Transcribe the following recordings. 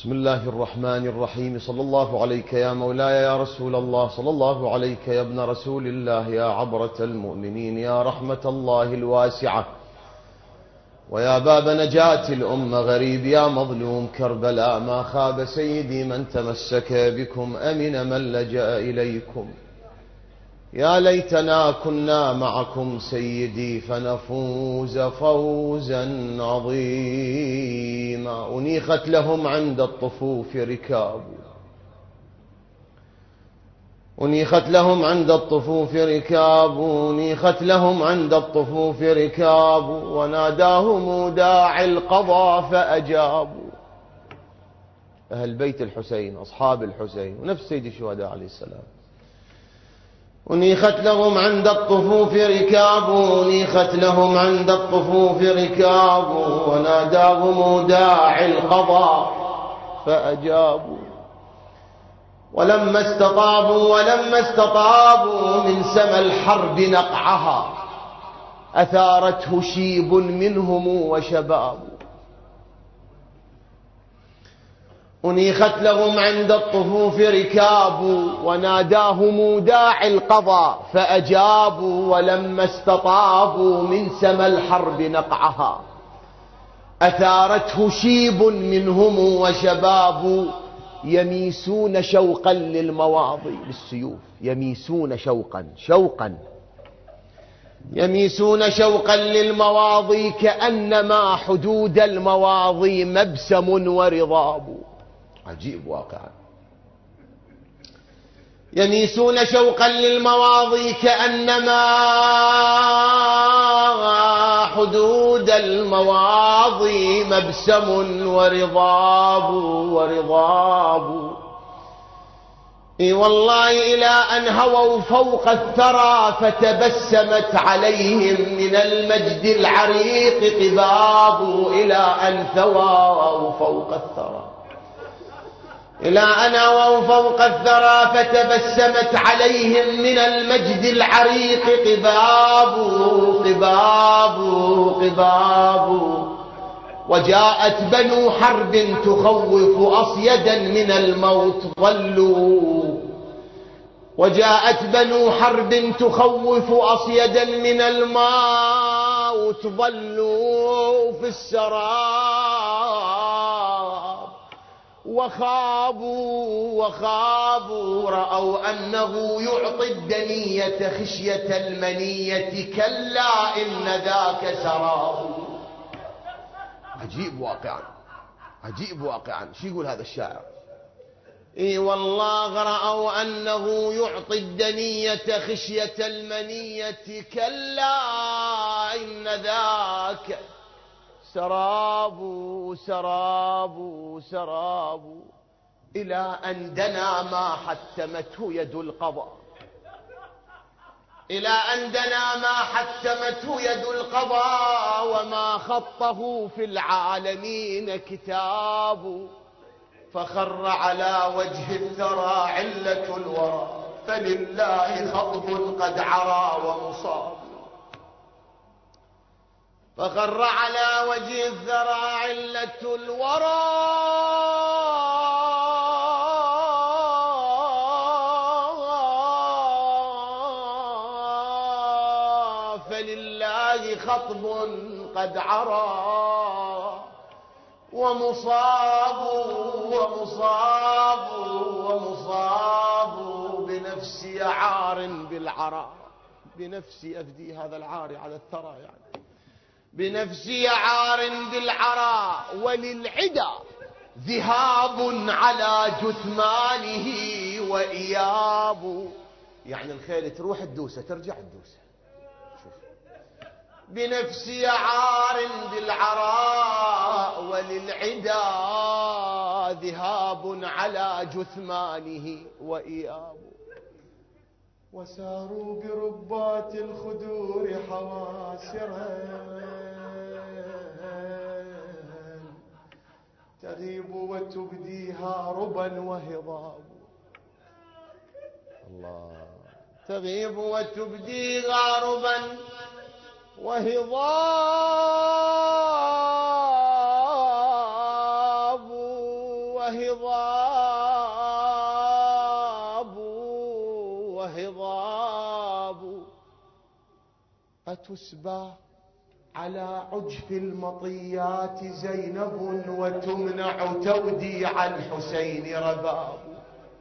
بسم الله الرحمن الرحيم. صلى الله عليك يا مولاي يا رسول الله، صلى الله عليك يا ابن رسول الله، يا عبرة المؤمنين، يا رحمة الله الواسعة، ويا باب نجاة الأمة، غريب يا مظلوم كربلاء، ما خاب سيدي من تمسك بكم، أمن من لجأ إليكم. يا ليتنا كنا معكم سيدي فنفوز فوزا عظيما. أنيخت لهم عند الطفوف ركاب، أنيخت لهم عند الطفوف ركاب، أنيخت لهم عند الطفوف ركاب، وناداهم داعي القضاء فأجابوا. أهل بيت الحسين، أصحاب الحسين، ونفس سيد الشهداء عليه السلام. أنيخت لهم عند الطفوف ركاب، أنيخت لهم عند الطفوف ركاب، وناداهم داعي القضاء فأجابوا. ولما استطابوا من سما الحرب نقعها، أثارته شيب منهم وشباب. أنيخت لهم عند الطفوف ركاب، وناداهم داعي القضاء فأجابوا. ولما استطابوا من سما الحرب نقعها، أثارته شيب منهم وشباب. يميسون شوقا للمواضي بالسيوف، يميسون شوقا يميسون شوقا للمواضي، كأنما حدود المواضي مبسم ورضاب. عجيب واقعا. يميسون شوقا للمواضي، كأنما حدود المواضي مبسم ورضاب. اي والله إلى أن هووا فوق الثرى، فتبسمت عليهم من المجد العريق قباب. إلى أن ثووا فوق الثرى، إلى أن هووا فوق الثرى، فتبسمت عليهم من المجد العريق قباب. وجاءت بنو حرب تخوف أصيدا من الموت ظلوا، وجاءت بنو حرب تخوف أصيدا من الموت ظلوا في السراب. وخابوا رأوا أنه يعطي الدنية خشية المنية، كلا إن ذاك سراب. عجيب واقعا. شو يقول هذا الشاعر؟ اي والله رأوا أنه يعطي الدنية خشية المنية، كلا إن ذاك سراب. إلى أن دنا ما حتمته يد القضاء، إلى أن دنا ما حتمته يد القضاء، وما خطه في العالمين كتاب. فخر على وجه الثرى علة الورى، فلله خطب قد عرى ومصاب. فخر على وجه الثرى علة الورى، فلله خطب قد عرى ومصاب بنفسي عار بالعراء. بنفسي أفدي هذا العار على الثرى، يعني بنفسي عار بالعراء، وللعدا ذهاب على جثمانه وإياب. يعني الخيل تروح الدوسة ترجع الدوسة. شوف. بنفسي عار بالعراء، وللعدا ذهاب على جثمانه وإياب. وساروا بربات الخدور حواسرا، تغيب وتبديها ربا وهضاب. الله. تغيب وتبديها ربا وهضاب رباب أتسبى على عجف المطيات زينب وتمنع توديع الحسين رباب.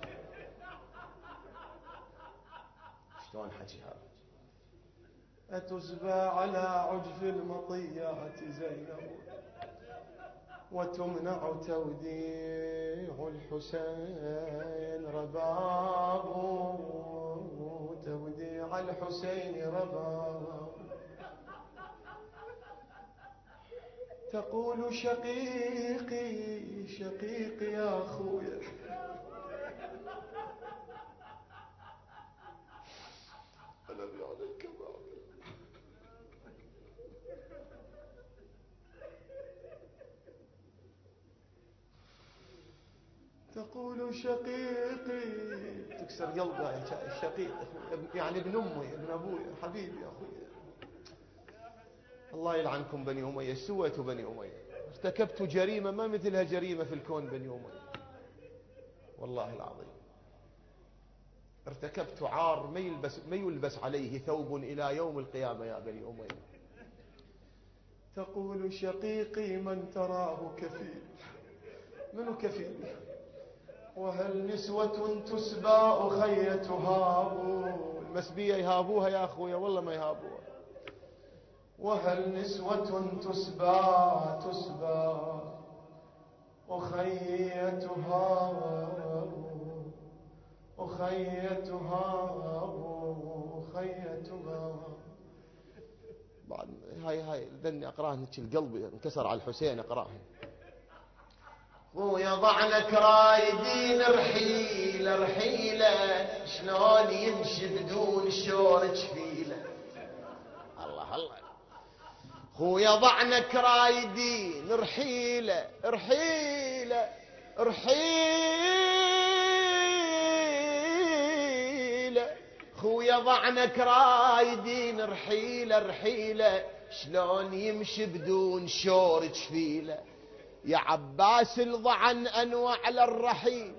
شلون حكي هذا؟ أتسبى على عجف المطيات زينب وتمنع توديع الحسين رباب. توديع الحسين رباب. تقول شقيقي شقيقي يا أخويا أنا عليك بعد. تقول شقيقي تكسر قلبها يا شقيق، يعني ابن أمي ابن أبوي حبيبي يا أخوي. الله يلعنكم بني أمية، سويتوا بني أمية؟ ارتكبت جريمة ما مثلها جريمة في الكون بني أمية، والله العظيم ارتكبت عار ما يلبس عليه ثوب إلى يوم القيامة يا بني أمية. تقول شقيقي من تراه كفيل. منو كفيل؟ وهل نسوة تسبى أخي تهاب. المسبية يهابوها يا أخويا والله ما يهابوها. وهل نسوة تسبى أخي تهاب. أخي تهاب. بعد هاي ذني أقراهن القلب انكسر على الحسين أقراهن. خويا ضعنك رايدين رحيلة شلون يمشي بدون شور جفيلة. الله الله. خويا ضعنك رايدين رحيلة خويا ضعنك رايدين رحيلة شلون يمشي بدون شور جفيلة. يا عباس الضعن أنوى على الرحيل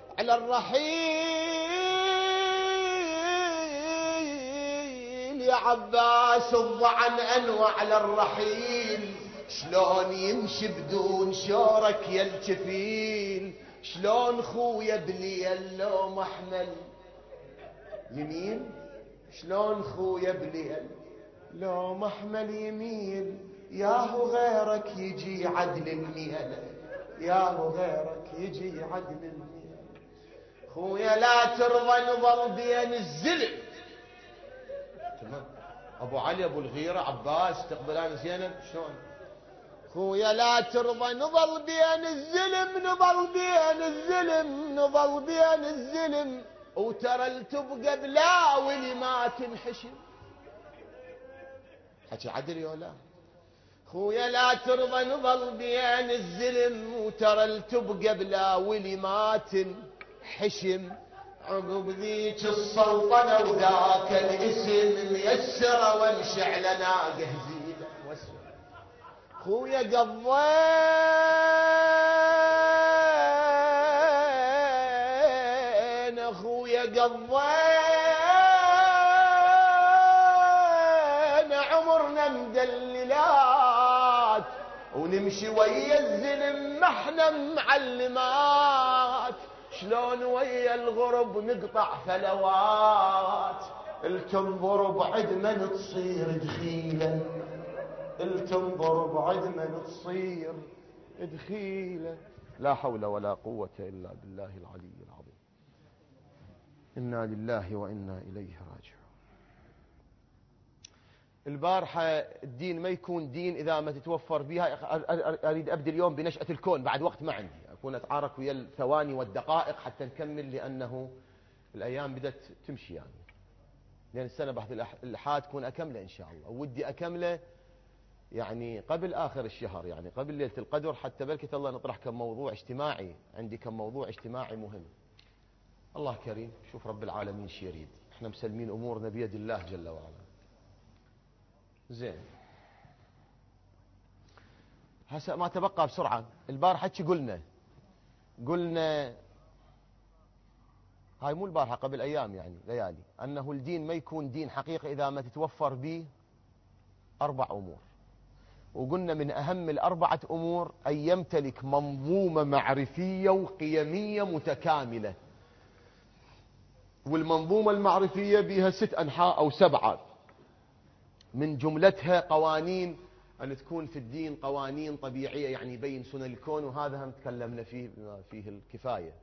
يا عباس الضعن أنوى على الرحيل شلون يمشي بدون شورك يا الجفيل. شلون خويا بليل لو محمل يمين. شلون خويا بليل لو محمل يميل. ياهو غيرك يجي عدل الميلة. ياهو غيرك يجي عدل الميلة. خويا لا ترضى نظل بين الزلم. تمام. ابو علي ابو الغيرة عباس تقبلان زينب شلون. خويا لا ترضى نظل بين الزلم وترى التبقى بلا ولي ما تنحشم. حكي عدل يولا. خويا لا ترضى نظل بين الزلم وترى التبقى بلا ولي ما تنحشم. عقب ذيك السلطنة وذاك الاسم ميسرة وامشي على ناقه زينة. خويا قضينا عمرنا مدللات ونمشي ويا الزلم ما احنا معلمات. شلون ويا الغرب نقطع فلوات. التنظر بعد من تصير دخيلا. التنظر بعد من تصير دخيلا. لا حول ولا قوة إلا بالله العلي العظيم. إنا لله وإنا إليه راجعون. البارحة الدين ما يكون دين إذا ما تتوفر بها. أريد أبدأ اليوم بنشأة الكون بعد وقت ما عندي أكون أتعارك ويا الثواني والدقائق حتى نكمل لأنه الأيام بدأت تمشي يعني. لأن السنة بعد الإلحاد تكون أكمله إن شاء الله. ودي أكمله يعني قبل آخر الشهر يعني قبل ليلة القدر حتى بلكة الله نطرح كم موضوع اجتماعي. عندي كم موضوع اجتماعي مهم. الله كريم. شوف رب العالمين شي يريد. احنا مسلمين أمورنا بيد الله جل وعلا. زين. هسه ما تبقى بسرعة. البارحة قلنا هاي مو البارحة، قبل أيام يعني ليالي، أنه الدين ما يكون دين حقيقي إذا ما تتوفر به 4 أمور. وقلنا من أهم ال4 أمور أن يمتلك منظومة معرفية وقيمية متكاملة. والمنظومة المعرفية بها 6 أنحاء أو 7، من جملتها قوانين، أن تكون في الدين قوانين طبيعية يعني يبين سنن الكون، وهذا هم تكلمنا فيه بما فيه الكفاية.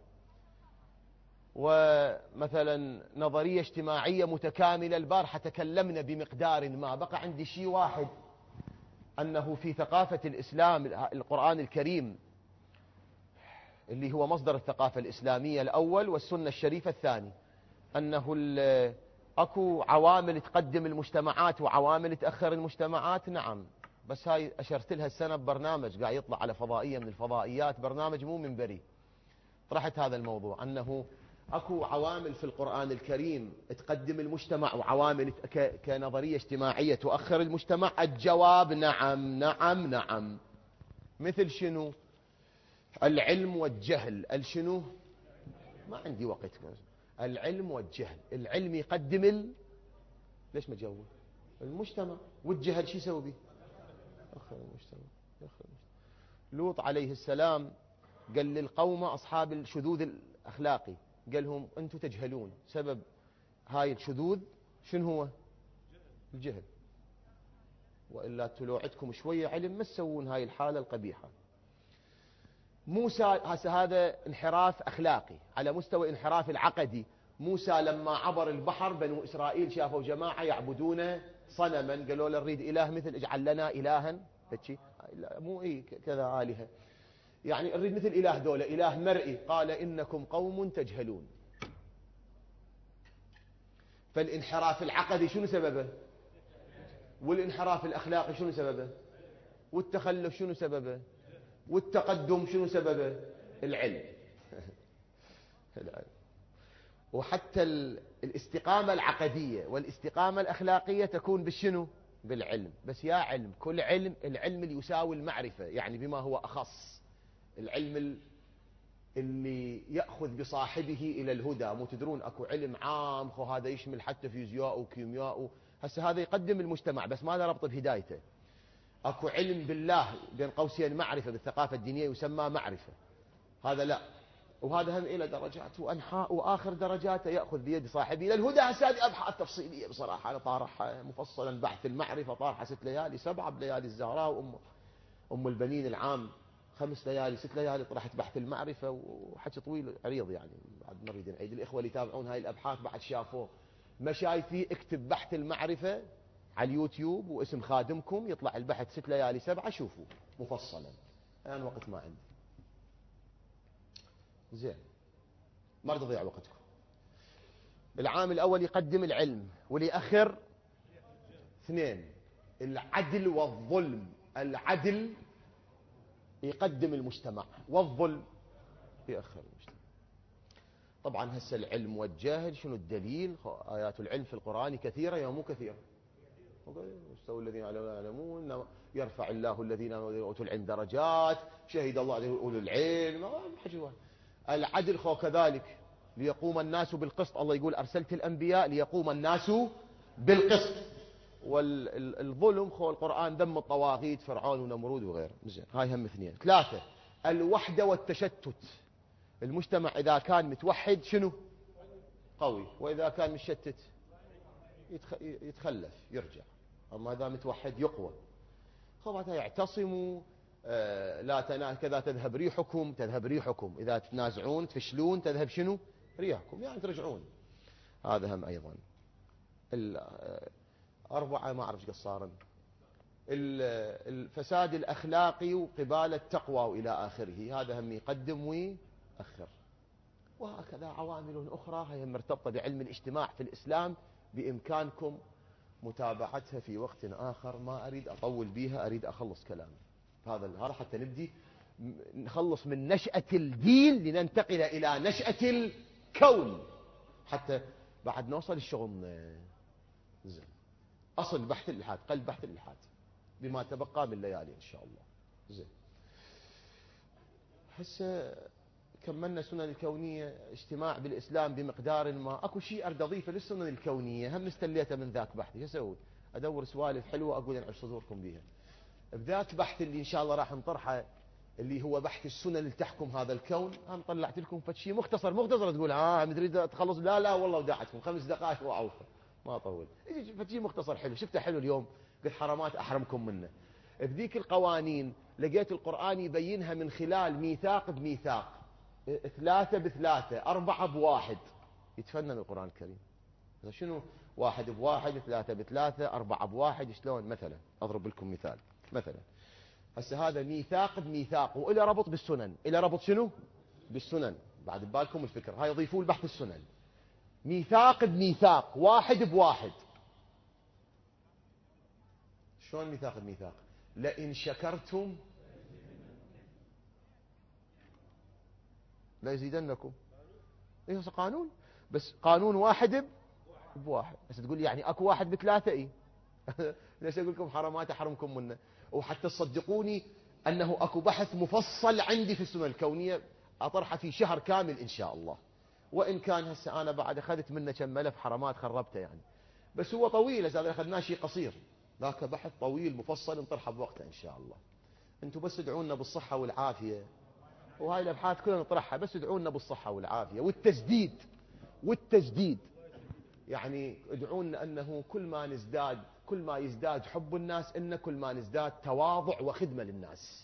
ومثلا نظرية اجتماعية متكاملة، البارحة تكلمنا بمقدار ما، بقى عندي شيء واحد، أنه في ثقافة الإسلام القرآن الكريم اللي هو مصدر الثقافة الإسلامية الأول والسنة الشريفة الثاني، أنه أكو عوامل تقدم المجتمعات وعوامل تأخر المجتمعات. نعم، بس هاي أشرت لها السنة ببرنامج قاعد يطلع على فضائية من الفضائيات، برنامج مو منبري، طرحت هذا الموضوع، أنه أكو عوامل في القرآن الكريم تقدم المجتمع وعوامل كنظرية اجتماعية تؤخر المجتمع. الجواب نعم نعم نعم. مثل شنو؟ العلم والجهل. الشنو؟ ما عندي وقت. العلم والجهل. العلم يقدم ليش ما تجاوب؟ المجتمع. والجهل شو يسوي به؟ يؤخر المجتمع. لوط عليه السلام قال للقوم أصحاب الشذوذ الأخلاقي، قال لهم أنتم تجهلون، سبب هاي الشذوذ شنو هو؟ الجهل، وإلا تلوعدكم شوية علم ما تسوون هاي الحالة القبيحة. موسى هذا انحراف أخلاقي. على مستوى انحراف العقدي، موسى لما عبر البحر بنو إسرائيل شافوا جماعة يعبدون صنما، قالوا له نريد إله مثل، اجعل لنا إلها هيك، مو إيه كذا آلهة، يعني نريد مثل إله دولة، إله مرئي. قال إنكم قوم تجهلون. فالانحراف العقدي شنو سببه؟ والانحراف الأخلاقي شنو سببه؟ والتخلف شنو سببه؟ والتقدم شنو سببه؟ العلم. العلم. وحتى الاستقامة العقدية والاستقامة الأخلاقية تكون بالشنو؟ بالعلم. بس يا علم، كل علم، العلم اللي يساوي المعرفة، يعني بما هو أخص، العلم اللي يأخذ بصاحبه إلى الهدى. مو تدرون أكو علم عام هذا يشمل حتى فيزياء وكيمياء، هسه هذا يقدم المجتمع بس ما له ربط بهدايته. أكو علم بالله بين قوسين معرفة بالثقافة الدينية يسمى معرفة، هذا لا. وهذا هم إلى درجات وأنحاء، وآخر درجاته يأخذ بيد صاحبه إلى الهدى. هسه أبحاث تفصيلية بصراحة، أنا طارحها مفصلا، بحث المعرفة طارحة 6 ليالي 7 بليالي الزهراء، أم البنين العام 5 ليالي 6 ليالي طرحت بحث المعرفة، وحكي طويل عريض يعني، بعد ما نريد نعيد. الإخوة اللي يتابعون هاي الأبحاث بعد شافوه، ما شايفيه اكتب بحث المعرفة على اليوتيوب واسم خادمكم يطلع البحث 6 ليالي 7، شوفوا مفصلا. الآن وقت ما عندي، زين ما رد أضيع وقتكم. العامل الأول يقدم العلم، واللي يأخر 2 العدل والظلم. العدل يقدم المجتمع، والظلم يأخر المجتمع. طبعا هسه العلم والجاهل شنو الدليل؟ آيات العلم في القرآن كثيرة يا مو كثيرة؟ يستوي الذين يعلمون، يرفع الله الذين أوتوا العلم درجات، شهد الله عليه أولو العلم. العدل خو كذلك، ليقوم الناس بالقسط. الله يقول أرسلت الأنبياء ليقوم الناس بالقسط. والظلم خو القرآن ذم الطواغيت، فرعون ونمرود وغيره. زين، هاي هم 2. 3 الوحدة والتشتت. المجتمع إذا كان متوحد شنو؟ قوي. وإذا كان متشتت يتخلف يرجع. أما إذا متوحد يقوى. خبرتها يعتصموا، لا كذا تذهب ريحكم، تذهب ريحكم. إذا تنازعون تفشلون تذهب شنو؟ ريحكم، يعني ترجعون. هذا هم أيضا. 4 ما أعرف قصارا. الفساد الأخلاقي وقبال التقوى وإلى آخره، هذا هم يقدم ويأخر. وهكذا عوامل أخرى هي مرتبطة بعلم الاجتماع في الإسلام، بإمكانكم متابعتها في وقت آخر. ما أريد أطول بيها، أريد أخلص كلامي هذا النهار حتى نبدي نخلص من نشأة الدين لننتقل إلى نشأة الكون، حتى بعد نوصل الشغل. زين، أصل بحث الإلحاد، قلب بحث الإلحاد بما تبقى من ليالي إن شاء الله. زين، هسه كملنا السنن الكونية، اجتماع بالإسلام بمقدار ما. أكو شيء أريد أضيفه للسنن الكونية، هم استليته من ذاك بحثي. شو أسوي؟ أدور سوالف حلوة أقول أنعش صدوركم بيها. بذاك بحث اللي إن شاء الله راح نطرحه، اللي هو بحث السنن اللي تحكم هذا الكون، أنا طلعت لكم فشي مختصر تقول تريد تخلص. لا والله وداعتكم 5 دقائق وأعوفه، ما أطول. فشي مختصر حلو، شفته حلو اليوم، قلت حرامات أحرمكم منه. بذيك القوانين لقيت القرآن يبينها من خلال ميثاق بميثاق، 3 ب3، 4 ب1. يتفنن القرآن الكريم. شنو 1 ب1، 3 ب3، 4 ب1؟ شلون؟ مثلا أضرب لكم مثال. مثلا هسه هذا ميثاق بميثاق، وإلى ربط بالسنن. إلى ربط شنو؟ بالسنن. بعد ببالكم الفكر هاي، يضيفوا البحث السنن. ميثاق بميثاق، 1 ب1. شلون ميثاق بميثاق؟ لئن شكرتم ليزيدنكم. ايه قانون، بس قانون 1 ب1. بس تقول لي يعني اكو 1 ب3؟ ايه ليش اقول لكم حرامات احرمكم منه؟ وحتى تصدقوني انه اكو بحث مفصل عندي في السنن الكونيه اطرحه في شهر كامل ان شاء الله. وان كان هسه انا بعد اخذت منه كم ملف حرامات خربته يعني، بس هو طويل. هذا اخذناه شيء قصير، ذاك بحث طويل مفصل نطرحه بوقته ان شاء الله. انتم بس ادعونا بالصحه والعافيه، وهاي الابحاث كلها نطرحها، بس ادعونا بالصحه والعافيه والتجديد. يعني ادعونا انه كل ما يزداد حب الناس، ان كل ما نزداد تواضع وخدمه للناس.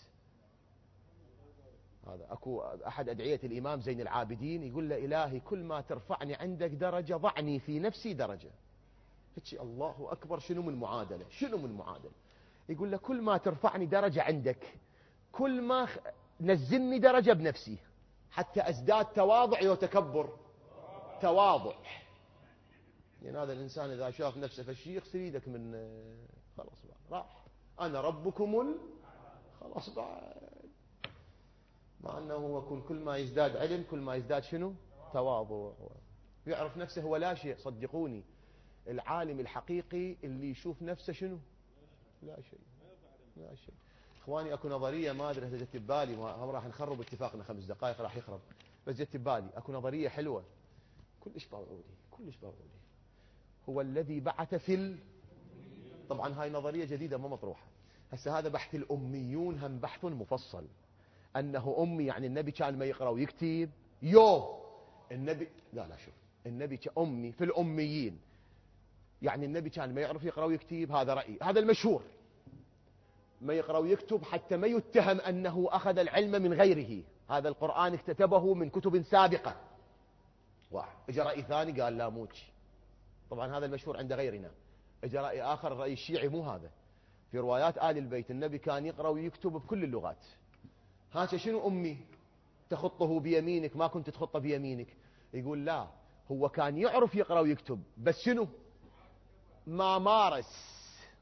هذا اكو احد ادعيه الامام زين العابدين يقول له: الهي كل ما ترفعني عندك درجه ضعني في نفسي درجه. هيك الله اكبر. شنو من معادله، شنو من معادله. يقول له كل ما ترفعني درجه عندك، كل ما نزلني درجه بنفسي، حتى ازداد تواضع وتكبر. تواضع. يعني هذا الإنسان إذا شاف نفسه فشي يغسل يدك من خلاص بقى راح. أنا ربكم خلاص بقى. مع أنه هو كل ما يزداد علم كل ما يزداد شنو؟ تواضع. يعرف نفسه هو لا شيء. صدقوني العالم الحقيقي اللي يشوف نفسه شنو؟ لا شيء. لا شيء. إخواني أكو نظرية ما أدري إذا جت ببالي، هم راح نخرب اتفاقنا 5 دقائق راح يخرب، بس جت ببالي أكو نظرية حلوة كلش باوعودي. هو الذي بعث طبعا هاي نظرية جديدة ما مطروحة. هسه هذا بحث الأميون هم بحث مفصل. أنه أمي يعني النبي كان ما يقرأ ويكتب. النبي لا شوف، النبي أمي في الأميين، يعني النبي كان ما يعرف يقرأ ويكتب. هذا رأيي، هذا المشهور. ما يقرأ ويكتب حتى ما يتهم أنه أخذ العلم من غيره. هذا القرآن اكتتبه من كتب سابقة. واحد. اجى رأي ثاني قال لا موتش. طبعا هذا المشهور عند غيرنا. اجى رأي آخر، الرأي الشيعي مو هذا. في روايات آل البيت النبي كان يقرأ ويكتب بكل اللغات. هذا شنو أمي؟ تخطه بيمينك ما كنت تخطه بيمينك. يقول لا، هو كان يعرف يقرأ ويكتب، بس شنو؟ ما مارس.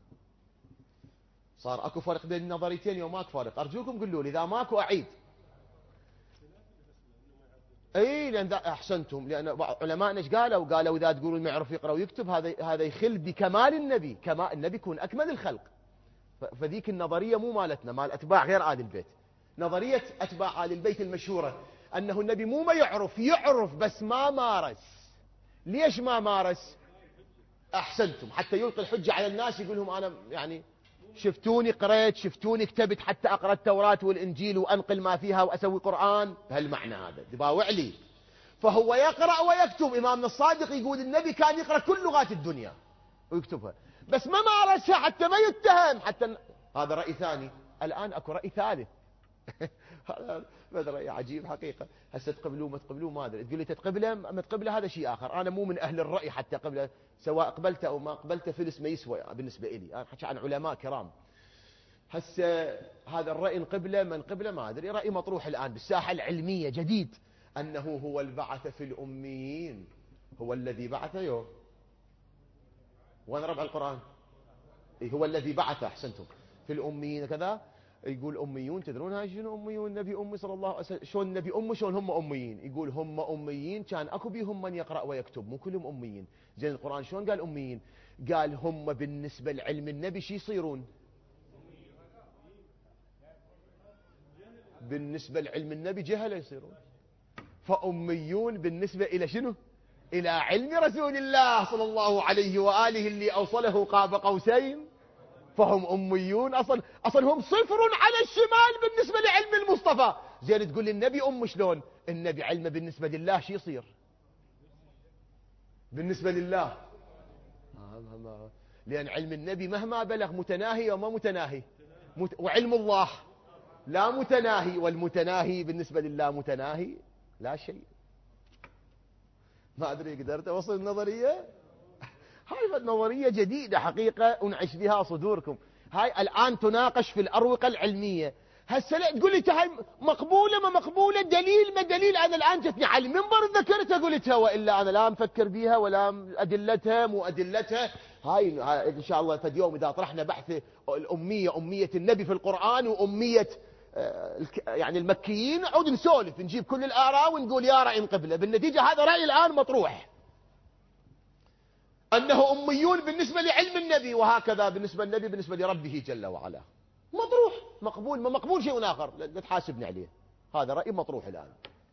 صار اكو فرق بين النظريتين يوم ماكو فرق؟ ارجوكم قولوا لي اذا ماكو اعيد. اي لان احسنتم، لان علماءنا ايش قالوا اذا تقولون ما يعرف يقرا ويكتب هذا يخل بكمال النبي. كمال النبي يكون اكمل الخلق. فذيك النظريه مو مالتنا، مال اتباع غير آل البيت. نظريه اتباع آل البيت المشهوره انه النبي مو ما يعرف بس ما مارس. ليش ما مارس؟ احسنتم، حتى يلقي الحجه على الناس، يقول لهم انا يعني شفتوني قريت، شفتوني كتبت، حتى اقرا التوراه والانجيل وانقل ما فيها واسوي قران. بهالمعنى هذا دباوع لي. فهو يقرا ويكتب. امامنا الصادق يقول النبي كان يقرا كل لغات الدنيا ويكتبها، بس ما مارسها حتى ما يتهم. هذا راي ثاني. الان اكو راي ثالث. هذا راي عجيب حقيقه. هسه تقبلوه ما تقبلوه ما ادري. تقول لي تتقبله ما تقبله هذا شيء اخر. انا مو من اهل الراي حتى قبله، سواء قبلته او ما قبلته فلس ما يسوى بالنسبه لي. انا احكي عن علماء كرام. هسه هذا الراي نقبله ما نقبله ما ادري. راي مطروح الان بالساحه العلميه جديد، انه هو البعث في الاميين، هو الذي بعث. وين ربع القران؟ هو الذي بعث. احسنتم. في الاميين كذا. يقول أميون. تدرون هاي شنو أميون؟ النبي أمي صلى الله عليه وسلم. شلون النبي أمي شلون هم أميين؟ يقول هم أميين كان أكو بيهم من يقرأ ويكتب، مو كلهم أميين. زين القرآن شلون قال أميين؟ قال هم بالنسبة لعلم النبي شي يصيرون؟ بالنسبة لعلم النبي جهلة يصيرون. فأميون بالنسبة إلى شنو؟ إلى علم رسول الله صلى الله عليه وآله اللي أوصله قاب قوسين، فهم أميون. أصلا هم صفر على الشمال بالنسبة لعلم المصطفى. زين تقول لي النبي شلون؟ النبي علمه بالنسبة لله شي يصير بالنسبة لله؟ لأن علم النبي مهما بلغ متناهي وما متناهي، وعلم الله لا متناهي، والمتناهي بالنسبة لله متناهي لا شيء. ما أدري قدرت أوصل النظرية. هاي نظرية جديدة حقيقة أنعش بها صدوركم. هاي الآن تناقش في الأروقة العلمية. هسه لا تقول لي هاي مقبولة ما مقبولة، دليل ما دليل. أنا الآن جتني على المنبر ذكرتها قلتها، وإلا أنا لا مفكر بها ولا أدلتها مو أدلتها. هاي إن شاء الله فد يوم إذا طرحنا بحث الأمية، أمية النبي في القرآن وأمية يعني المكيين، نعود نسولف نجيب كل الآراء ونقول يا رأي قبله. بالنتيجة هذا رأي الآن مطروح، أنه أميون بالنسبة لعلم النبي، وهكذا بالنسبة للنبي بالنسبة لربه جل وعلا. مطروح، مقبول ما مقبول شيء آخر، لا تحاسبني عليه. هذا رأي مطروح الآن.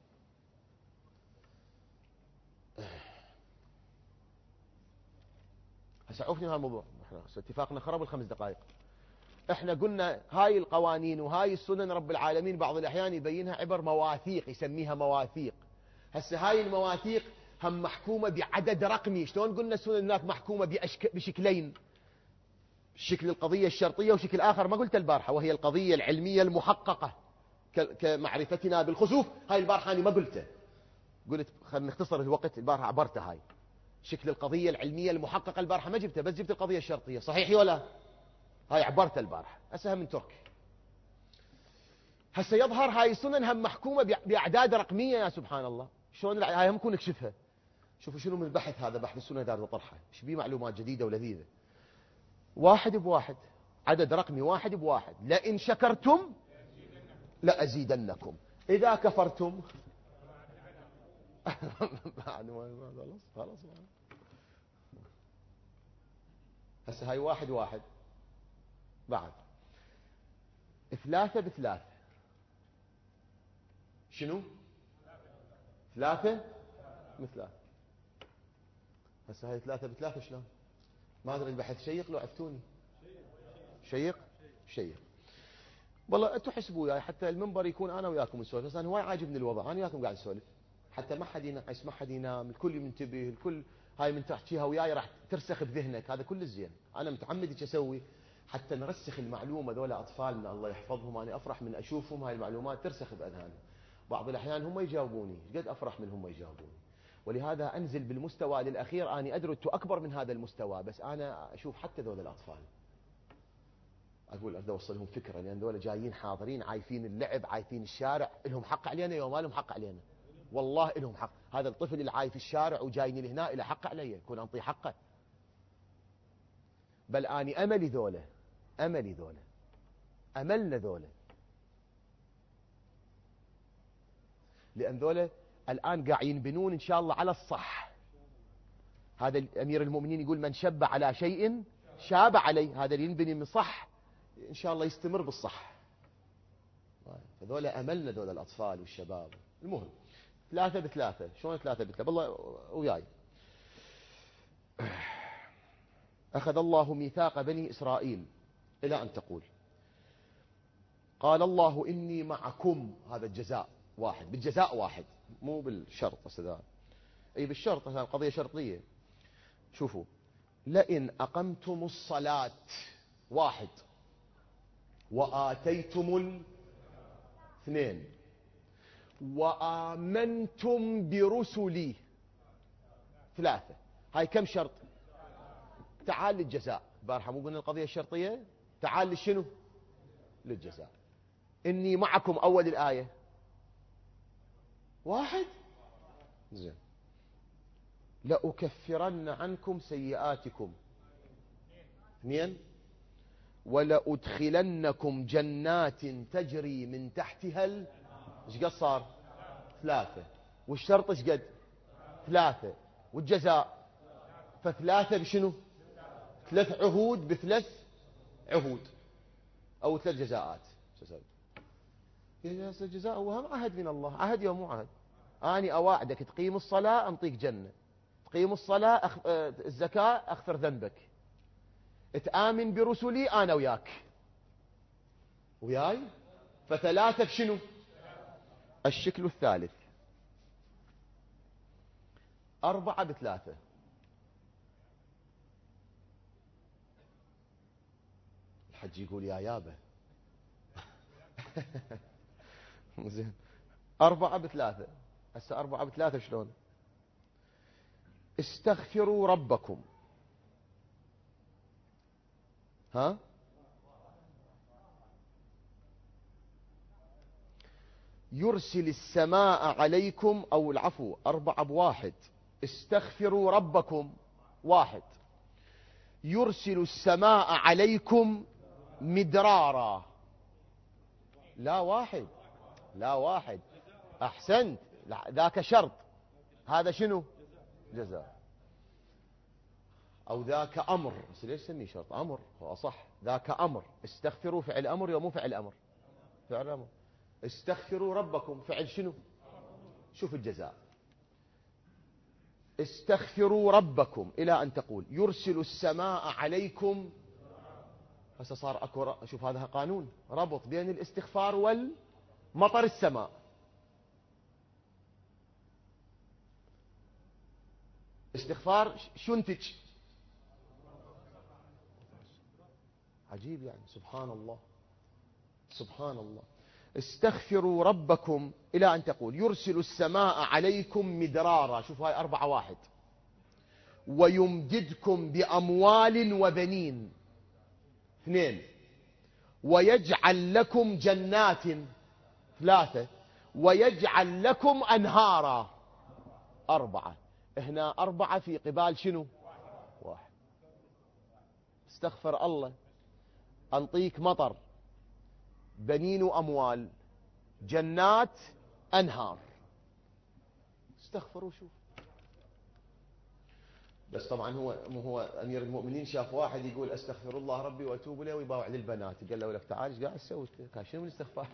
هسه عوفني هذا الموضوع. احنا اتفاقنا خرب ال5 دقائق. احنا قلنا هاي القوانين وهاي السنن رب العالمين بعض الأحيان يبينها عبر مواثيق، يسميها مواثيق. هسه هاي المواثيق هم محكومة بعدد رقمي. شلون قلنا السنن هناك محكومة بشكلين، شكل القضية الشرطية وشكل آخر ما قلت البارحة، وهي القضية العلمية المحققة كمعرفتنا بالخسوف. هاي البارحة أنا ما قلته، قلت خلينا نختصر الوقت. البارحة عبرته هاي شكل القضية العلمية المحققة. البارحة ما جبتها، بس جبت القضية الشرطية. صحيح ولا؟ هاي عبرتها البارحة. هسه من ترك. هسه يظهر هاي السنن هم محكومة بأعداد رقمية. يا سبحان الله، شلون هاي هم نكون نكشفها. شوفوا شنو من البحث هذا، بحث السنن دار طرحه، ايش بيه معلومات جديدة ولذيذة. 1 بواحد، عدد رقمي 1 بواحد. لئن شكرتم لأزيدنكم، إذا كفرتم خلاص. هسه هاي 1 1 بعد 3 ب3. شنو 3 ب3؟ هسه هاي 3 ب3 شلون؟ ما ادري البحث شيق لو عفتوني. شيق والله. انتم حسبوا وياي حتى المنبر يكون انا وياكم نسولف. بس انا هواي عاجبني الوضع، انا وياكم قاعد نسولف حتى ما حد ينعس ما حد ينام، الكل منتبه، الكل هاي من تحكيها وياي راح ترسخ بذهنك. هذا كل الزين. انا متعمد ايش اسوي حتى نرسخ المعلومه. ذولا اطفالنا الله يحفظهم، انا افرح من اشوفهم هاي المعلومات ترسخ باذهانهم. بعض الاحيان هم يجاوبوني، قد افرح من هم يجاوبوني. ولهذا انزل بالمستوى للاخير. اني ادري انتم اكبر من هذا المستوى، بس انا اشوف حتى ذول الاطفال اقول اريد اوصلهم فكره، لان ذول جايين حاضرين عايفين اللعب عايفين الشارع، لهم حق علينا يوم ما لهم حق علينا. والله لهم حق. هذا الطفل اللي عايف الشارع وجايني لهنا له حق علي، يكون انطيه حقه. بل اني املي ذوله، املنا ذوله، لان ذوله الان قاعد ينبنون ان شاء الله على الصح. هذا امير المؤمنين يقول من شب على شيء شاب عليه. هذا اللي ينبني من صح ان شاء الله يستمر بالصح. فذول املنا ذول الاطفال والشباب. المهم 3 ب3. شلون 3 ب3؟ والله وياي. اخذ الله ميثاق بني اسرائيل الى ان تقول قال الله اني معكم. هذا الجزاء واحد، بالجزاء واحد مو بالشرط. استاذ اي بالشرط، هذه قضيه شرطيه. شوفوا، لئن اقمتم الصلاه 1 وآتيتم 2 وآمنتم برسلي 3. هاي كم شرط؟ تعال للجزاء. بارحة مو قلنا القضية الشرطية؟ تعال للشنو؟ للجزاء. إني معكم أول الآية 1. زين. لأكفرن عنكم سيئاتكم 2 ولأدخلنكم جنات تجري من تحتها ايش قد صار؟ 3. والشرط ايش قد؟ 3. والجزاء ف3 بشنو؟ 3 عهود ب3 عهود او 3 جزاءات. الجزاء هو هم عهد من الله. عهد يوم مو عهد؟ أني أواعدك تقيم الصلاة أنطيك جنة، تقيم الصلاة الزكاة أغفر ذنبك، تآمن برسلي أنا وياك وياي. فثلاثة شنو؟ الشكل الثالث 4 ب3. الحج يقول يا يابا زين 4 ب3. هسه 4 ب3 شلون؟ استغفروا ربكم. ها؟ يرسل السماء عليكم، أو العفو 4 ب1. استغفروا ربكم 1. يرسل السماء عليكم مدرارا. لا 1، لا 1. أحسنت، ذاك شرط، هذا شنو؟ جزاء. أو ذاك أمر، بس ليش سميه شرط؟ أمر هو صح، ذاك أمر. استغفروا فعل أمر يا مو فعل أمر؟ فعل أمر. استغفروا ربكم فعل شنو؟ شوف الجزاء. استغفروا ربكم إلى أن تقول يرسل السماء عليكم. هسه صار أكو شوف هذا قانون ربط بين الاستغفار والمطر السماء. استغفار شو انتج؟ عجيب يعني، سبحان الله سبحان الله. استغفروا ربكم إلى أن تقول يرسل السماء عليكم مدرارا. شوف هاي 4 1. ويمددكم بأموال وبنين 2. ويجعل لكم جنات 3. ويجعل لكم أنهارا 4. هنا 4 في قبال شنو؟ 1. استغفر الله أنطيك مطر، بنين وأموال، جنات، أنهار. استغفروا. شوف بس طبعا هو أمير المؤمنين شاف واحد يقول أستغفر الله ربي وأتوب إليه ويباوع للبنات، قال له لك تعال ايش قاعد تسوي؟ قال شنو من الاستغفار؟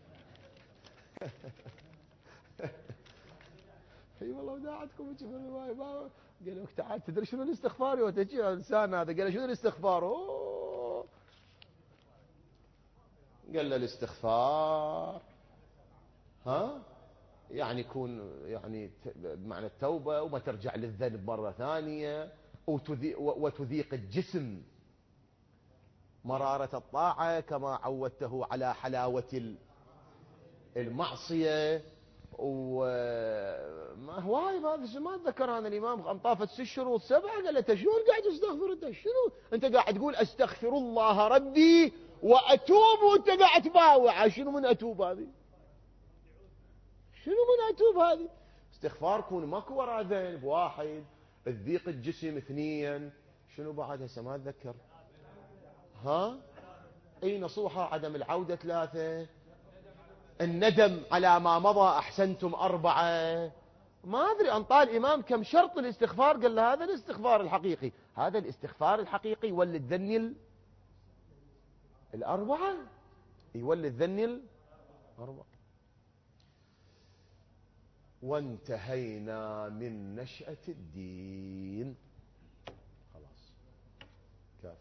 اي والله وداعتكم قال لك تعال تدري شنو الاستغفار؟ وتجي الانسان هذا قال له شنو الاستغفار؟ أوه. قال له الاستغفار يعني يكون يعني بمعنى التوبة وما ترجع للذنب مرة ثانية، وتذيق الجسم مرارة الطاعة كما عودته على حلاوة المعصية. وما هواي ما اتذكر هذا الامام انطافت 6 شروط 7. قال له شلون قاعد تستغفر؟ انت شنو انت قاعد تقول استغفر الله ربي واتوب وانت قاعد تباوع؟ شنو من اتوب هذه؟ شنو من اتوب هذه؟ استغفار كون ماكو ورا ذنب 1، تضيق الجسم 2، شنو بعد هسه ما اتذكر. اي نصوحة عدم العودة 3، الندم على ما مضى أحسنتم 4. ما أدري أنطال الإمام كم شرط الاستغفار. قال له هذا الاستغفار الحقيقي، هذا الاستغفار الحقيقي يولد ذني 4، يولد ذني 4. وانتهينا من نشأة الدين. خلاص كافي.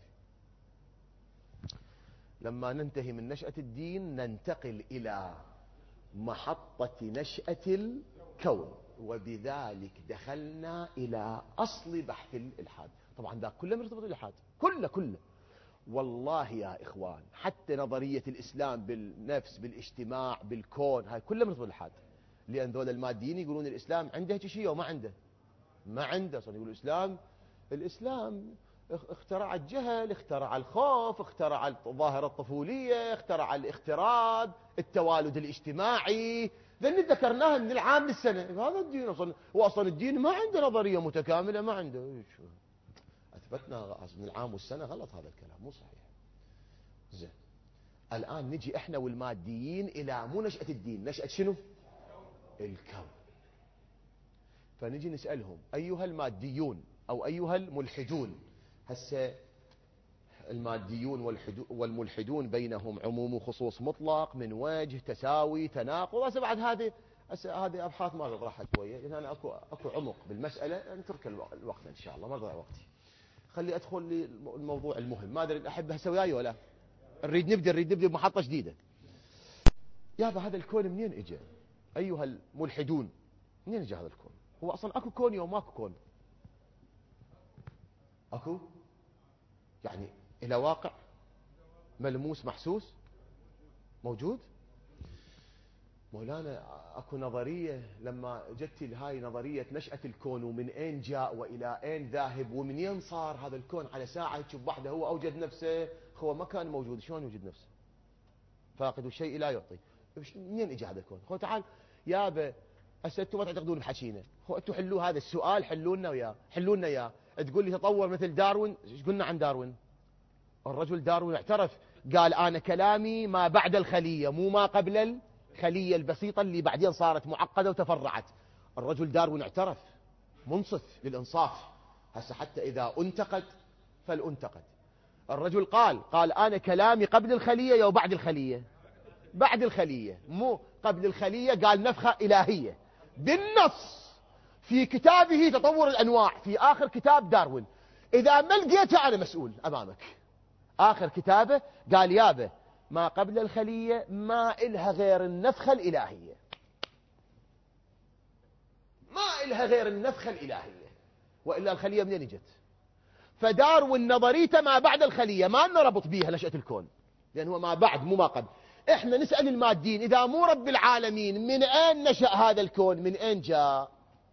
لما ننتهي من نشأة الدين ننتقل إلى محطة نشأة الكون، وبذلك دخلنا إلى أصل بحث الإلحاد. طبعا ذا كله مرتبط بالإلحاد، كله. والله يا إخوان حتى نظرية الإسلام بالنفس بالاجتماع بالكون هاي كله مرتبط بالإلحاد. لأن ذول الماديين يقولون الإسلام عنده شيء وما عنده، ما عنده. صار يقولوا الإسلام اخترع الجهل، اخترع الخوف، اخترع الظاهرة الطفولية، اخترع الاغتراب، التوالد الاجتماعي. لأن ذكرناها من العام للسنة. هذا الدين أصلا، وأصلا الدين ما عنده نظرية متكاملة، ما عنده. أثبتنا من العام والسنة غلط، هذا الكلام مو صحيح. زين الآن نجي إحنا والماديين إلى مو نشأة الدين، نشأة شنو؟ الكون. فنجي نسألهم أيها الماديون أو أيها الملحدون. هسه الماديون والملحدون بينهم عموم وخصوص مطلق من وجه، تساوي، تناقض. هسه بعد هذه هسه هذه ابحاث ما اطرحها شويه، لان انا اكو عمق بالمساله، نترك الوقت ان شاء الله، ما اضيع وقتي. خلي ادخل للموضوع المهم. ما ادري الاحبه هسه وياي ولا نريد نبدا بمحطه جديده. يابا هذا الكون منين اجى؟ ايها الملحدون، منين اجى هذا الكون؟ هو اصلا اكو كون يوم ماكو كون؟ اكو يعني الى واقع ملموس محسوس موجود. مولانا اكو نظريه لما جت هاي نظريه نشاه الكون ومن اين جاء والى اين ذاهب ومنين صار هذا الكون على ساعه تشوف وحده هو اوجد نفسه، هو ما كان موجود، شلون يوجد نفسه؟ فاقد الشيء لا يعطي. منين اجى هذا الكون؟ هو تعال يابا هسه انتم ما تعتقدون بحكينا، هو انتم حلوا هذا السؤال، حلوا لنا وياه، حلوا لنا اياه. تقول لي تطور مثل داروين، ايش قلنا عن داروين؟ الرجل داروين اعترف، قال انا كلامي ما بعد الخليه مو ما قبل الخليه البسيطه اللي بعدين صارت معقده وتفرعت. الرجل داروين اعترف، منصف للانصاف. هسه حتى اذا انتقد فلانتقد. الرجل قال انا كلامي قبل الخليه او بعد الخليه؟ بعد الخليه، مو قبل الخليه. قال نفخه الهيه بالنص في كتابه تطور الانواع، في اخر كتاب داروين. اذا ما لقيته انا مسؤول امامك. آخر كتابه قال يابا ما قبل الخلية ما إلها غير النفخة الإلهية، ما إلها غير النفخة الإلهية، وإلا الخلية منين جت؟ فداروين نظريته ما بعد الخلية، ما نربط بيها نشأة الكون، لأن هو ما بعد مو ما قبل. إحنا نسأل المادين إذا مو رب العالمين من أين نشأ هذا الكون؟ من أين جاء؟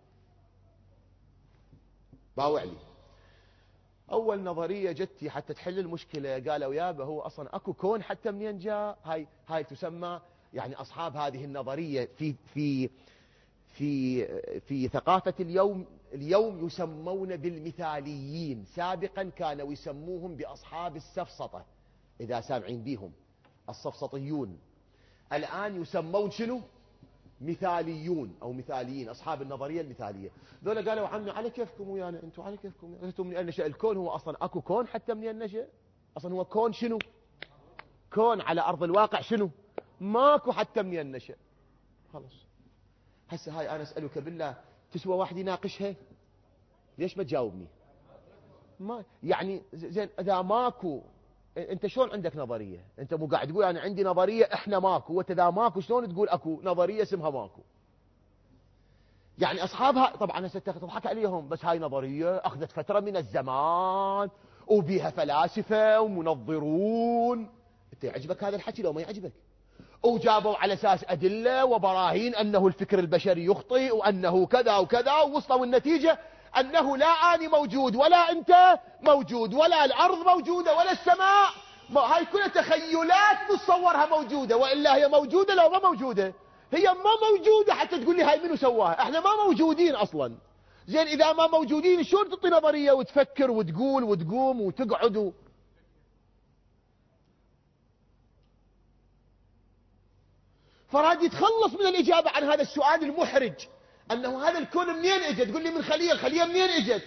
باوع لي. أول نظرية جتي حتى تحل المشكلة، قالوا يابا هو أصلا أكو كون حتى منين جاء. هاي تسمى يعني أصحاب هذه النظرية في ثقافة اليوم يسمون بالمثاليين. سابقا كانوا يسموهم بأصحاب السفسطة، إذا سامعين بيهم السفسطيون. الآن يسمون شنو؟ مثاليون أو مثاليين، أصحاب النظرية المثالية. ذولا قالوا عمي على كيفكم ويانا، أنتم على كيفكم، أنتم من أين نشأ الكون؟ هو أصلا أكو كون حتى من أين نشأ؟ أصلا هو كون شنو؟ كون على أرض الواقع شنو؟ ماكو حتى من أين نشأ. خلص هسه هاي أنا أسألك بالله تسوى واحد يناقشها؟ ليش ما تجاوبني؟ ما يعني زين إذا ماكو انت شلون عندك نظريه؟ انت مو قاعد تقول انا عندي نظريه احنا ماكو، وانت اذا ماكو شلون تقول اكو نظريه اسمها ماكو؟ يعني اصحابها طبعا هسه تضحك عليهم، بس هاي نظريه اخذت فتره من الزمان وبيها فلاسفه ومنظرون. انت يعجبك هذا الحكي لو ما يعجبك؟ وجابوا على اساس ادله وبراهين انه الفكر البشري يخطئ وانه كذا وكذا، ووصلوا النتيجه أنه لا أنا موجود ولا أنت موجود ولا الأرض موجودة ولا السماء. هاي كلها تخيلات نتصورها موجودة، وإلا هي موجودة لو ما موجودة. هي ما موجودة حتى تقول لي هاي منو سواها؟ احنا ما موجودين أصلا. زين إذا ما موجودين شلون تعطي نظرية وتفكر وتقول وتقوم وتقعد فراد يتخلص من الإجابة عن هذا السؤال المحرج، أنه هذا الكون منين اجت؟ تقول لي من خلية، الخلية منين اجت؟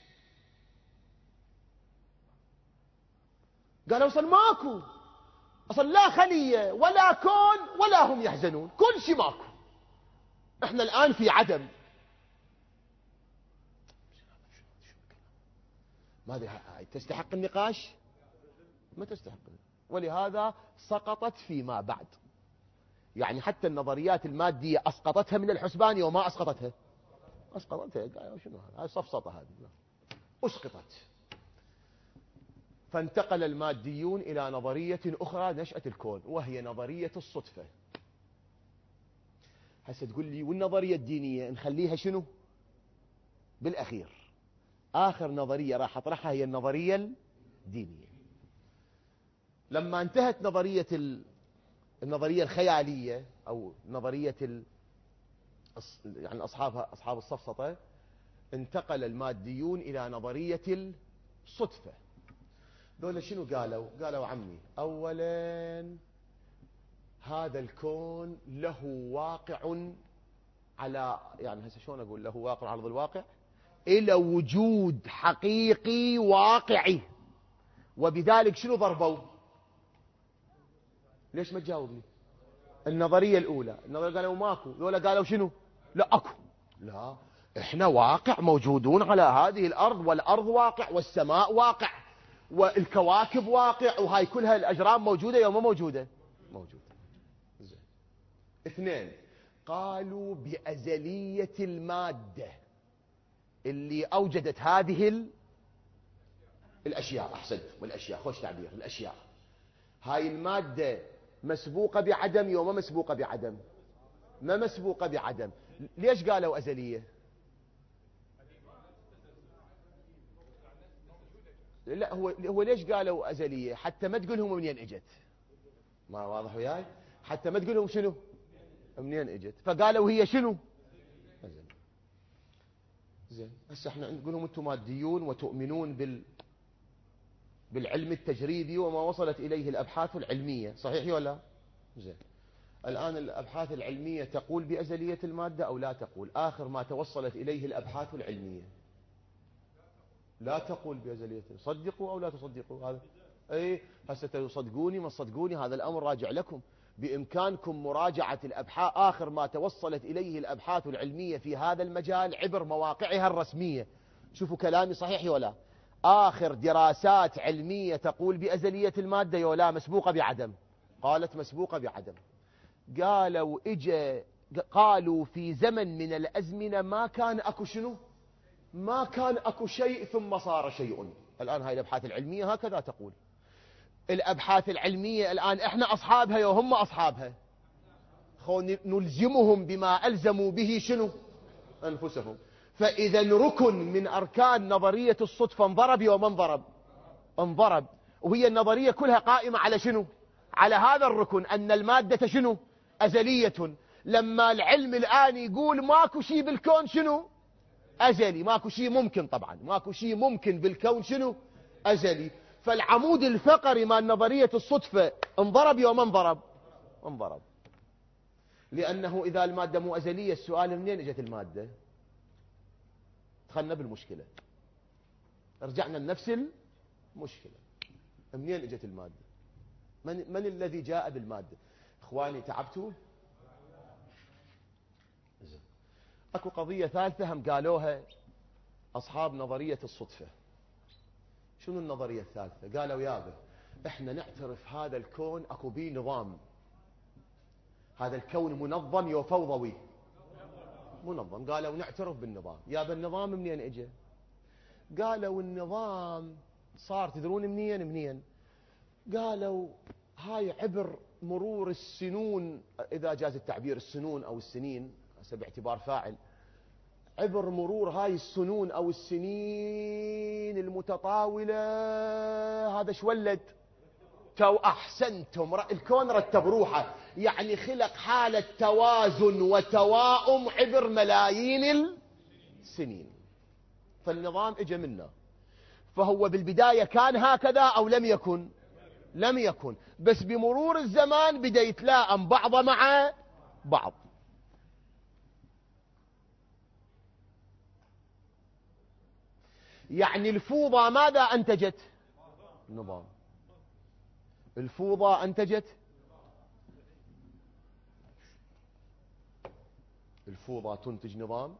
قالوا أصلا ماكو، أصلا لا خلية ولا كون ولا هم يحزنون، كل شيء ماكو، احنا الآن في عدم. ماذا هاي تستحق النقاش؟ ما تستحق، ولهذا سقطت فيما بعد. يعني حتى النظريات المادية أسقطتها من الحسبان يوم ما أسقطتها، أسقطتها. قالوا شنو هاي صفصطة هذه، أسقطت. فانتقل الماديون إلى نظرية أخرى نشأة الكون، وهي نظرية الصدفة. هسه تقول لي والنظرية الدينية نخليها شنو بالأخير؟ آخر نظرية راح أطرحها هي النظرية الدينية. لما انتهت النظرية الخيالية أو نظرية يعني أصحاب السفسطة، انتقل الماديون إلى نظرية الصدفة. دولة شنو قالوا؟ قالوا عمي أولا هذا الكون له واقع على، يعني هسه شلون أقول له واقع على أرض الواقع؟ إلى وجود حقيقي واقعي. وبذلك شنو ضربوا؟ ليش ما تجاوبني؟ النظرية الأولى، النظرية قالوا ماكو، ذولا قالوا شنو؟ لا أكو. لا، إحنا واقع موجودون على هذه الأرض، والأرض واقع، والسماء واقع، والكواكب واقع، وهاي كلها الأجرام موجودة يوم موجودة موجودة. زين. اثنين، قالوا بأزلية المادة اللي أوجدت هذه الأشياء. أحسنت، والأشياء خوش تعبير، الأشياء. هاي المادة مسبوقة بعدم يوم ما مسبوقة بعدم؟ ما مسبوقة بعدم. ليش قالوا أزلية؟ لا، هو ليش قالوا أزلية؟ حتى ما تقولهم منين اجت. ما واضح وياي؟ حتى ما تقولهم شنو منين اجت، فقالوا هي شنو؟ أزلية. زين، هسه احنا نقولهم انتم ماديون وتؤمنون بالعلم التجريبي وما وصلت اليه الابحاث العلميه، صحيح ولا؟ زين. الان الابحاث العلميه تقول بازليه الماده او لا تقول؟ اخر ما توصلت اليه الابحاث العلميه لا تقول بازليه. صدقوا او لا تصدقوا هذا؟ اي، هسه تصدقوني ما تصدقوني هذا الامر راجع لكم. بامكانكم مراجعه الابحاث، اخر ما توصلت اليه الابحاث العلميه في هذا المجال عبر مواقعها الرسميه. شوفوا كلامي صحيح ولا؟ آخر دراسات علمية تقول بأزلية المادة ولا مسبوقة بعدم؟ قالت مسبوقة بعدم. قالوا في زمن من الأزمنة ما كان أكو شنو؟ ما كان أكو شيء ثم صار شيء. الآن هاي الأبحاث العلمية هكذا تقول. الأبحاث العلمية الآن إحنا أصحابها وهم أصحابها، نلزمهم بما ألزموا به شنو؟ أنفسهم. فإذا ركن من أركان نظرية الصدفة انضرب وما انضرب؟ انضرب. وهي النظرية كلها قائمة على شنو؟ على هذا الركن، أن المادة شنو؟ أزلية. لما العلم الآن يقول ماكو شيء بالكون شنو؟ أزلي. ماكو شيء ممكن، طبعا ماكو شيء ممكن بالكون شنو؟ أزلي. فالعمود الفقري مال نظرية الصدفة انضرب وما انضرب؟ انضرب. لأنه إذا المادة مو أزلية، السؤال منين اجت المادة؟ دخلنا بالمشكلة، رجعنا لنفس المشكلة. منين اجت المادة؟ من الذي جاء بالمادة؟ اخواني تعبتوا؟ اكو قضية ثالثة هم قالوها اصحاب نظرية الصدفة. شنو النظرية الثالثة؟ قالوا يابا احنا نعترف هذا الكون اكو بيه نظام، هذا الكون منظم وفوضوي. منظم. قالوا نعترف بالنظام. يابا النظام منين اجى؟ قالوا النظام صار، تدرون منين؟ قالوا هاي عبر مرور السنون، إذا جاز التعبير السنون أو السنين هسه باعتبار فاعل، عبر مرور هاي السنون أو السنين المتطاولة هذا شولد؟ تو أحسنتم، الكون رتب روحه، يعني خلق حالة توازن وتواؤم عبر ملايين السنين. فالنظام اجى منا. فهو بالبداية كان هكذا أو لم يكن؟ لم يكن، بس بمرور الزمان بدأ يتلاءم بعضه مع بعض. يعني الفوضى ماذا أنتجت؟ نظام. الفوضى أنتجت، الفوضى تنتج نظام.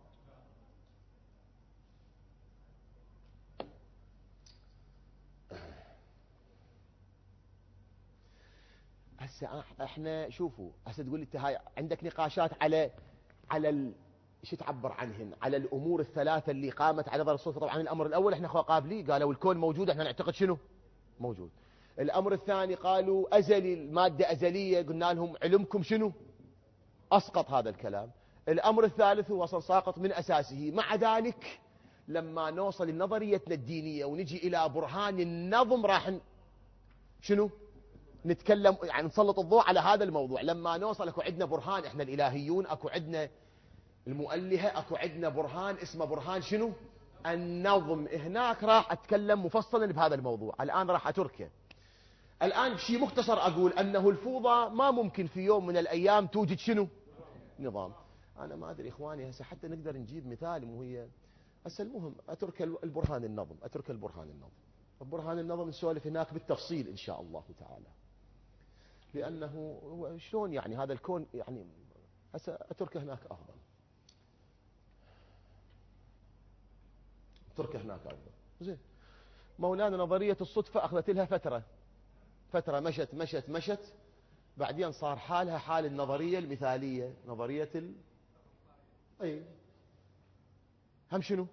هسه احنا شوفوا، هسه تقول لي انت هاي عندك نقاشات على شو تعبر عنهن، على الامور الثلاثه اللي قامت على نظر الصدفه. طبعا الامر الاول احنا قابلين، قالوا الكون موجود، احنا نعتقد شنو؟ موجود. الامر الثاني قالوا ازلي، الماده ازليه، قلنا لهم علمكم شنو؟ اسقط هذا الكلام. الامر الثالث هو اصلا ساقط من اساسه. مع ذلك لما نوصل لنظريتنا الدينيه ونجي الى برهان النظم راح شنو؟ نتكلم، يعني نسلط الضوء على هذا الموضوع. لما نوصل اكو عندنا برهان، احنا الالهيون اكو عندنا المؤلهة، اكو عندنا برهان اسمه برهان شنو؟ النظم. هناك راح اتكلم مفصلا بهذا الموضوع، الان راح اتركه. الان بشيء مختصر اقول انه الفوضى ما ممكن في يوم من الايام توجد شنو؟ نظام. انا ما ادري اخواني هسه حتى نقدر نجيب مثال، مو هي هسه المهم اترك البرهان النظم، البرهان النظم نسولف هناك بالتفصيل ان شاء الله تعالى. لأنه شلون يعني هذا الكون يعني هسه أتركه هناك أفضل، أتركه هناك أفضل. زين مولانا نظرية الصدفة أخذت لها فترة مشت بعدين صار حالها حال النظرية المثالية، نظرية أي هم شنو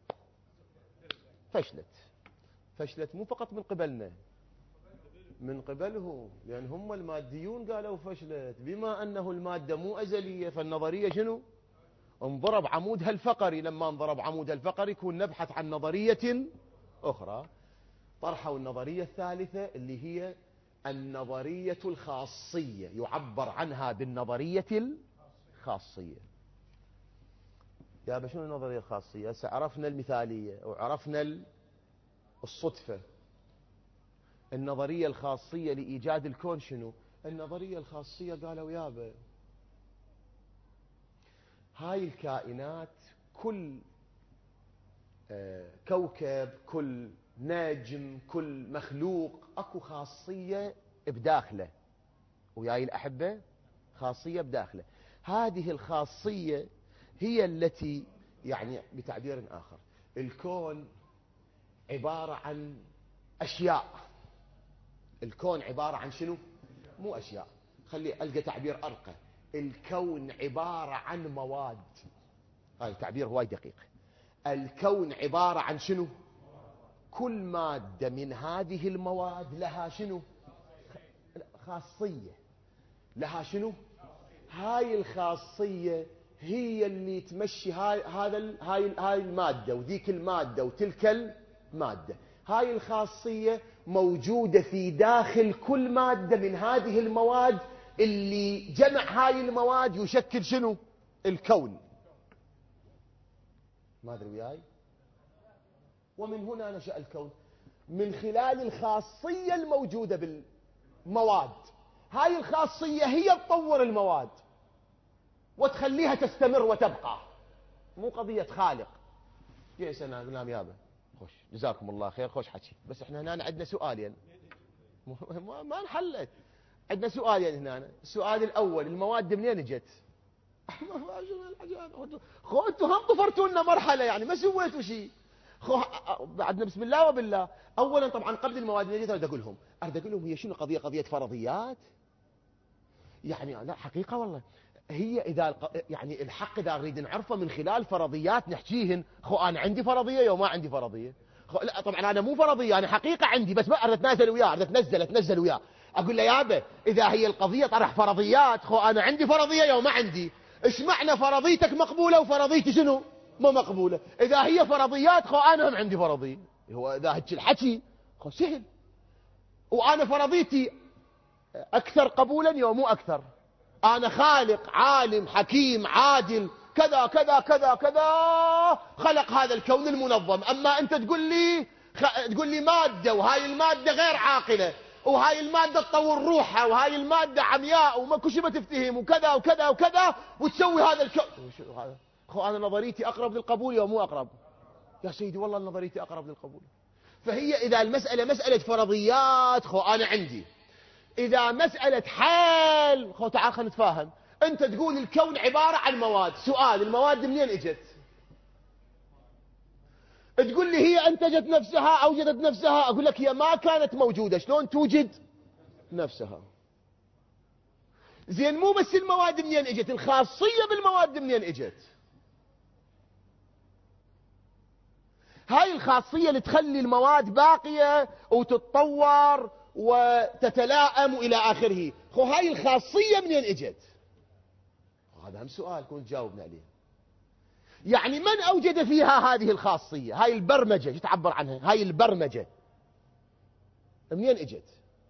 فشلت مو فقط من قبلنا، من قبله، لأن هم الماديون قالوا فشلت، بما أنه المادة مو أزلية فالنظرية شنو انضرب عمودها الفقري. لما انضرب عمودها الفقري يكون نبحث عن نظرية أخرى، طرحوا النظرية الثالثة اللي هي النظرية الخاصية، يعبر عنها بالنظرية الخاصية. يا شنو النظرية الخاصية؟ هسه عرفنا المثالية وعرفنا الصدفة. النظرية الخاصية لإيجاد الكون شنو؟ النظرية الخاصية قالوا يابا هاي الكائنات كل كوكب، كل نجم، كل مخلوق اكو خاصية بداخله، وياي الأحبة خاصية بداخله. هذه الخاصية هي التي يعني بتعبير آخر الكون عبارة عن أشياء. الكون عبارة عن شنو؟ مو أشياء، خلي ألقى تعبير أرقى. الكون عبارة عن مواد. هذا التعبير هواي دقيق. الكون عبارة عن شنو؟ كل مادة من هذه المواد لها شنو؟ خاصية. لها شنو؟ هاي الخاصية هي اللي تمشي هاي المادة وذيك المادة وتلك المادة. هاي الخاصية موجودة في داخل كل مادة من هذه المواد، اللي جمع هاي المواد يشكل شنو؟ الكون. ما أدري وياي. ومن هنا نشأ الكون، من خلال الخاصية الموجودة بالمواد. هاي الخاصية هي تطور المواد وتخليها تستمر وتبقى، مو قضية خالق. جيس أنا قلنا يابا خوش جزاكم الله خير، خوش حكي، بس احنا هنا عندنا سؤالين ما انحلت. عندنا سؤالين هنا. السؤال الأول المواد منين اجت؟ خو انتم هم طفرتوا لنا مرحلة، يعني ما سويتوا شيء. بعدنا بسم الله وبالله. اولا طبعا قبل المواد منين اريد اقول لهم هي شنو قضية فرضيات. يعني لا حقيقة والله هي اذا يعني الحق اذا نريد نعرفه من خلال فرضيات نحكيهن. انا عندي فرضية يوم ما عندي فرضية. لا طبعا انا مو فرضية، انا حقيقة عندي، بس ما اريد اتنازل وياه، اريد اتنزل وياه. اقول له يابا اذا هي القضية طرح فرضيات، انا عندي فرضية يوم ما عندي. ايش معنى فرضيتك مقبولة وفرضيتي شنو ما مقبولة؟ اذا هي فرضيات انا هم عندي فرضية. هو اذا هيك الحكي سهل، وانا فرضيتي اكثر قبولا يوم مو اكثر. انا خالق عالم حكيم عادل كذا كذا كذا كذا خلق هذا الكون المنظم. اما انت تقول لي مادة، وهاي المادة غير عاقلة، وهاي المادة تطور روحها، وهاي المادة عمياء وما شيء ما تفتهم وكذا وكذا وكذا، وتسوي هذا الكون. انا نظريتي اقرب للقبول يوم مو اقرب. يا سيدي والله نظريتي اقرب للقبول. فهي اذا المسألة مسألة فرضيات انا عندي. إذا مسألة حال تعال خلينا نتفاهم. أنت تقول الكون عبارة عن مواد. سؤال المواد منين إجت؟ تقول لي هي أنتجت نفسها أوجدت نفسها. أقول لك هي ما كانت موجودة، شلون توجد نفسها؟ زين مو بس المواد منين إجت، الخاصية بالمواد منين إجت؟ هاي الخاصية اللي تخلي المواد باقية وتتطور وتتلائم إلى آخره. هاي الخاصية منين اجت؟ هذا هم سؤال كنت جاوبنا عليه. يعني من أوجد فيها هذه الخاصية؟ هاي البرمجة تعبر عنها، هاي البرمجة منين اجت؟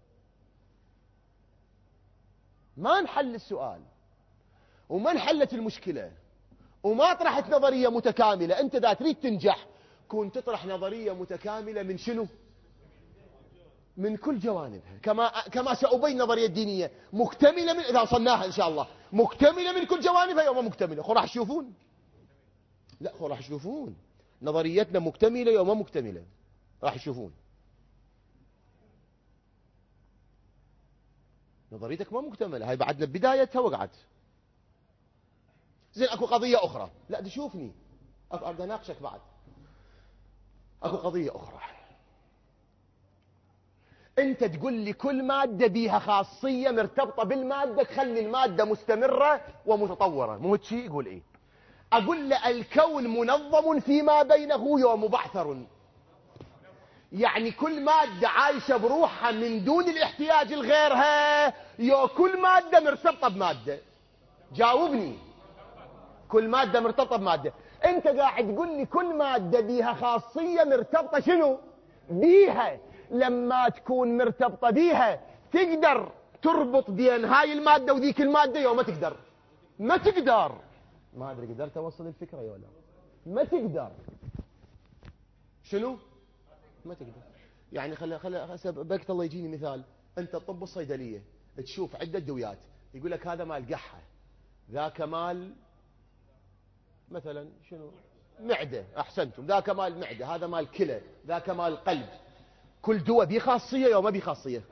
ما نحل السؤال وما انحلت المشكلة وما طرحت نظرية متكاملة. أنت إذا تريد تنجح كنت تطرح نظرية متكاملة من شنو؟ من كل جوانبها، كما سأبين نظرية دينية مكتملة من إذا وصلناها إن شاء الله مكتملة من كل جوانبها يوم مكتملة. راح تشوفون. لا راح تشوفون نظريتنا مكتملة يوم مكتملة، راح تشوفون. نظريتك ما مكتملة، هاي بعدنا بدايتها وقعت. زين اكو قضية اخرى، لا تشوفني اريد اناقشك بعد. اكو قضية اخرى، انت تقول لي كل مادة بيها خاصية مرتبطة بالمادة تخلي المادة مستمرة ومتطورة، مو هيك شيء؟ يقول ايه؟ اقول له الكون منظم فيما بينه ومبعثر، يعني كل مادة عايشة بروحها من دون الاحتياج لغيرها، كل مادة مرتبطة بمادة. جاوبني. كل مادة مرتبطة بمادة. انت قاعد تقول لي كل مادة بيها خاصية مرتبطة شنو بيها. لما تكون مرتبطة بيها تقدر تربط بين هاي المادة وذيك المادة؟ يو ما تقدر. ما تقدر. ما ادري قدرت اوصل الفكرة يا ولا ما تقدر. شنو؟ ما تقدر. يعني خلي بقت الله يجيني مثال. انت طب الصيدلية تشوف عدة دويات، يقول لك هذا مال قحة، ذاك مال مثلا شنو معدة، احسنتم، ذاك مال معدة، هذا مال كلى، ذاك مال قلب. كل دواء بيه خاصية او ما بيه خاصية؟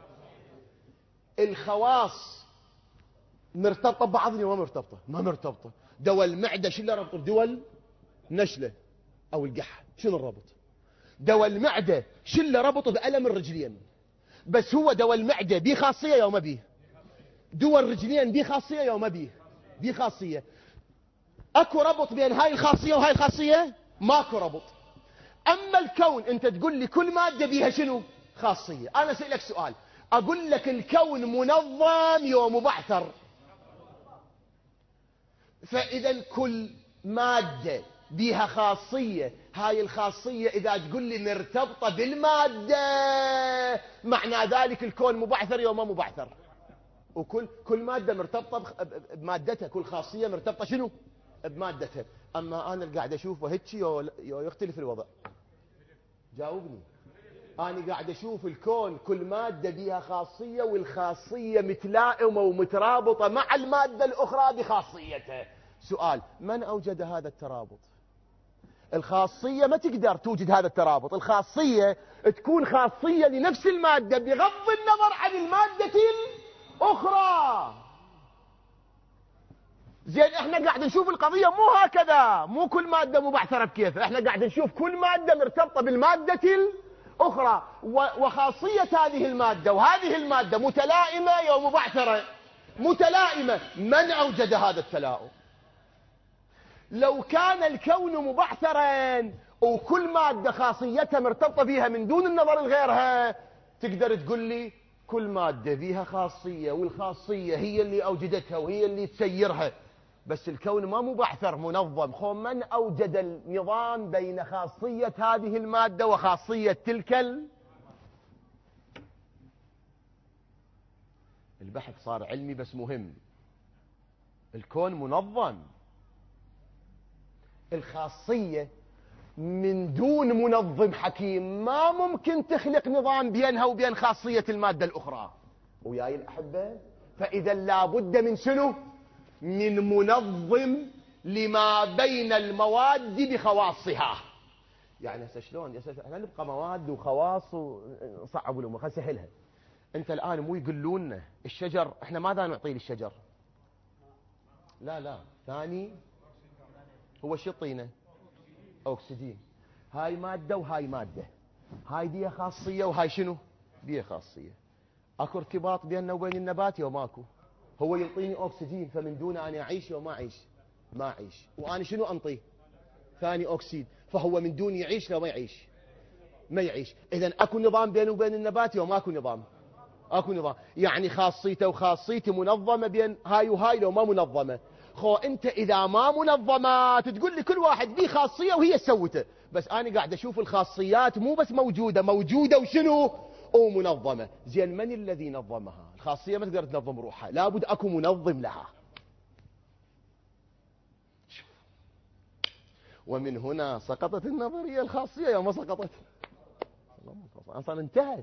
الخواص مرتبطة ببعض وما مرتبطة؟ ما مرتبطة. دواء المعدة شو اللي ربطه بدواء النشلة او القحة؟ شنو الربط؟ دواء المعدة شو اللي ربطه بألم الرجلين؟ بس هو دواء المعدة بيه خاصية يا ما بيه؟ دواء الرجلين بيه خاصية يا ما بيه؟ بيه خاصية. اكو ربط بين هاي الخاصية وهاي الخاصية؟ ماكو ربط. اما الكون انت تقول لي كل مادة بيها شنو خاصية. انا اسألك سؤال، اقول لك الكون منظم ومبعثر، فاذا كل مادة بيها خاصية، هاي الخاصية اذا تقول لي مرتبطة بالمادة معنى ذلك الكون مبعثر يوم ما مبعثر. وكل مادة مرتبطة بمادتها، كل خاصية مرتبطة شنو بمادتها. اما انا اللي قاعد اشوفه هيك يختلف الوضع. جاوبني. انا قاعد اشوف الكون كل مادة بيها خاصية، والخاصية متلائمة ومترابطة مع المادة الاخرى بخاصيتها. سؤال، من اوجد هذا الترابط؟ الخاصية ما تقدر توجد هذا الترابط. الخاصية تكون خاصية لنفس المادة بغض النظر عن المادة الأخرى. زين احنا قاعد نشوف القضية مو هكذا، مو كل مادة مبعثرة بكيفها، احنا قاعد نشوف كل مادة مرتبطة بالمادة الأخرى، وخاصية هذه المادة وهذه المادة متلائمة أو مبعثرة؟ متلائمة. من أوجد هذا التلاؤم؟ لو كان الكون مبعثرا وكل مادة خاصيتها مرتبطة بها من دون النظر لغيرها، تقدر تقول لي كل مادة فيها خاصية والخاصية هي اللي أوجدتها وهي اللي تسيرها. بس الكون ما مبعثر، منظم. من أوجد النظام بين خاصية هذه المادة وخاصية تلك البحث صار علمي بس مهم. الكون منظم. الخاصية من دون منظم حكيم ما ممكن تخلق نظام بينها وبين خاصية المادة الأخرى. وياي الأحبة، فإذا لابد من شنو؟ من منظم لما بين المواد بخواصها. يعني هسه شلون احنا نبقى مواد وخواص ونصعب الامور؟ خلينا نسهلها. انت الان مو يقولون لنا الشجر احنا ماذا نعطيه للشجر؟ لا ثاني هو شو يعطينا؟ اكسجين. هاي ماده وهاي ماده، هاي بيها خاصيه وهاي شنو بيها خاصيه. اكو ارتباط بيننا وبين النبات او ماكو؟ هو يعطيني اكسجين، فمن دونه انا اعيش او ما اعيش؟ ما اعيش. وانا شنو انطيه؟ ثاني اكسيد، فهو من دون يعيش لو ما يعيش؟ ما يعيش. اذا اكو نظام بينه وبين النبات او ماكو نظام؟ اكو نظام. يعني خاصيته وخاصيتي منظمه بين هاي وهاي لو ما منظمه؟ انت اذا ما منظمات تقول لي كل واحد بيه خاصيه وهي سوته، بس انا قاعد اشوف الخاصيات مو بس موجوده وشنو ومنظمه. زين من الذي نظمها؟ الخاصيه ما تقدر تنظم روحها، لابد اكو منظم لها. ومن هنا سقطت النظريه الخاصيه يا ما سقطت؟ اصلا انتهت.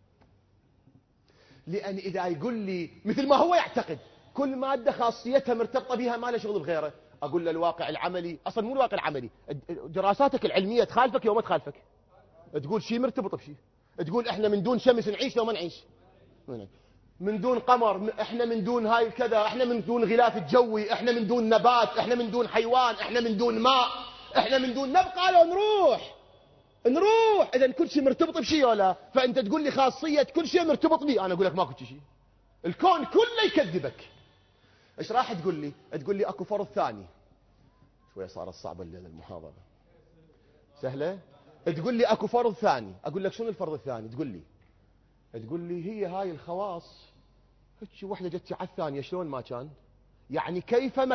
لان اذا يقول لي مثل ما هو يعتقد كل مادة خاصيتها مرتبطة بها ما له شغل بغيره، أقول له الواقع العملي أصلا مو الواقع العملي، دراساتك العلمية تخالفك يوم ما تخالفك. تقول شيء مرتبط بشيء، تقول إحنا من دون شمس نعيش لو ما نعيش. من دون قمر، احنا من دون هاي الكذا، احنا من دون غلاف الجوي، احنا من دون نبات، احنا من دون حيوان، احنا من دون ماء، احنا من دون نبقى لو نروح. اذا كل شيء مرتبط بشيء ولا؟ فانت تقول لي خاصيه كل شيء مرتبط بي، انا اقول لك ماكو شيء. الكون كله يكذبك. ايش راح تقول لي؟ تقول لي اكو فرض ثاني. شويه صارت صعبه الليله المحاضره. سهله. تقول لي اكو فرض ثاني، اقول لك شنو الفرض الثاني؟ تقول لي هي هاي الخواص هيك وحده جت على الثانيه شلون ما كان؟ يعني كيفما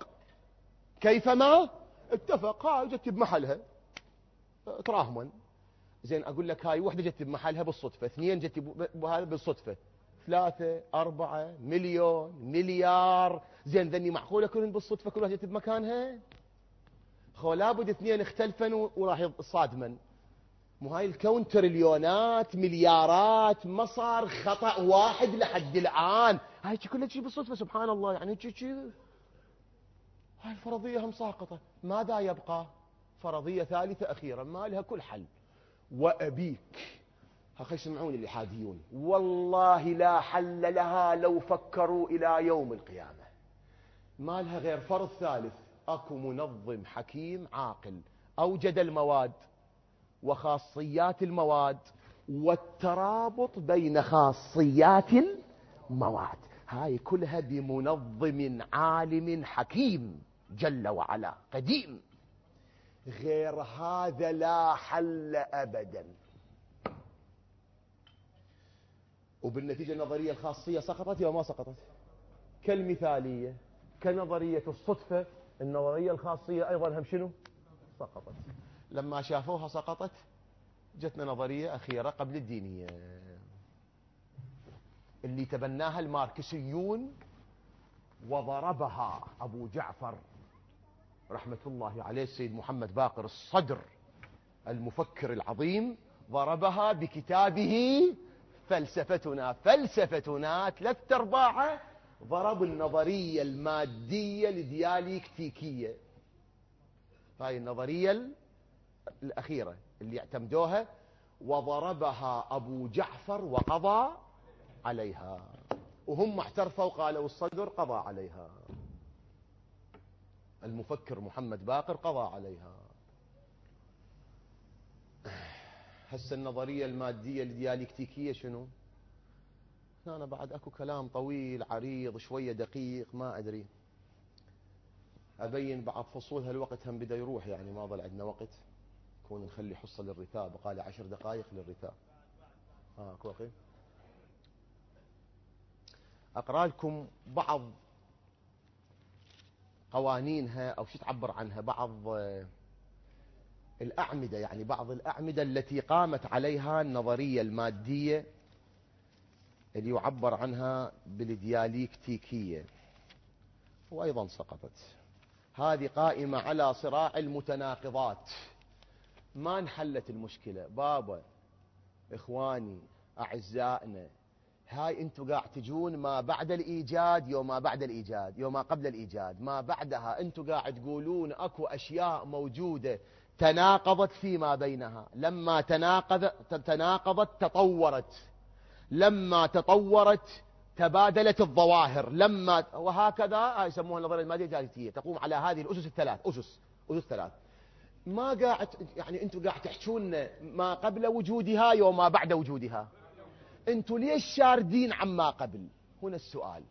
اتفق هاي جت بمحلها تراهما. زين اقول لك هاي وحده جت بمحلها بالصدفه، اثنين جت بهذا بالصدفه، 3 4 مليون مليار. زين ذني معقوله كلهم بالصدفه كل واحده جت بمكانها؟ خو لابد اثنين اختلفن وراح يصادمن. مو هاي الكون تريليونات مليارات، ما صار خطأ واحد لحد الآن. هاي كلها شيء بالصدفة سبحان الله. يعني هاي الفرضية هم ساقطة. ماذا يبقى؟ فرضية ثالثة أخيرا ما لها كل حل. وأبيك هاي يسمعون الإلحاديون والله لا حل لها لو فكروا إلى يوم القيامة. ما لها غير فرض ثالث. أكو منظم حكيم عاقل أوجد المواد وخاصيات المواد والترابط بين خاصيات المواد، هاي كلها بمنظم عالم حكيم جل وعلا قديم. غير هذا لا حل أبدا. وبالنتيجة النظرية الخاصية سقطت وما سقطت؟ كالمثالية كنظرية الصدفة، النظرية الخاصية أيضا هم شنو؟ سقطت. لما شافوها سقطت جتنا نظرية أخيرة قبل الدينية اللي تبناها الماركسيون وضربها أبو جعفر رحمة الله عليه السيد محمد باقر الصدر المفكر العظيم، ضربها بكتابه فلسفتنا. 3/4 ضرب النظرية المادية الديالكتيكية. هاي النظرية الأخيرة اللي اعتمدوها وضربها أبو جعفر وقضى عليها، وهم اعترفوا وقالوا الصدر قضى عليها، المفكر محمد باقر قضى عليها. هسه النظرية المادية الديالكتيكية شنو؟ أنا بعد أكو كلام طويل عريض شوية دقيق ما أدري أبين بعض فصول. هالوقت هم بدأ يروح يعني ما ظل عندنا وقت. كون نخلي حصة للرثاء، بقالي 10 دقائق للرثاء. أكو أخي أقرأ لكم بعض قوانينها أو شو تعبر عنها، بعض الأعمدة، يعني بعض الأعمدة التي قامت عليها النظرية المادية اللي يعبر عنها بالديالكتيكية وأيضا سقطت. هذه قائمة على صراع المتناقضات. ما انحلت المشكلة بابا إخواني أعزائنا. هاي انتوا قاعد تجون ما بعد الإيجاد، يوم ما بعد الإيجاد، يوم ما قبل الإيجاد، ما بعدها انتوا قاعد تقولون أكو أشياء موجودة تناقضت فيما بينها. لما تناقضت تطورت، لما تطورت تبادلت الظواهر، لما وهكذا. هاي يسموها النظرية المادية الديالكتيكية، تقوم على هذه الأسس الثلاث. أسس ثلاث. ما قاعد يعني انتوا قاعد تحكون ما قبل وجودها يوم ما بعد وجودها. انتوا ليش شاردين عما قبل؟ هنا السؤال.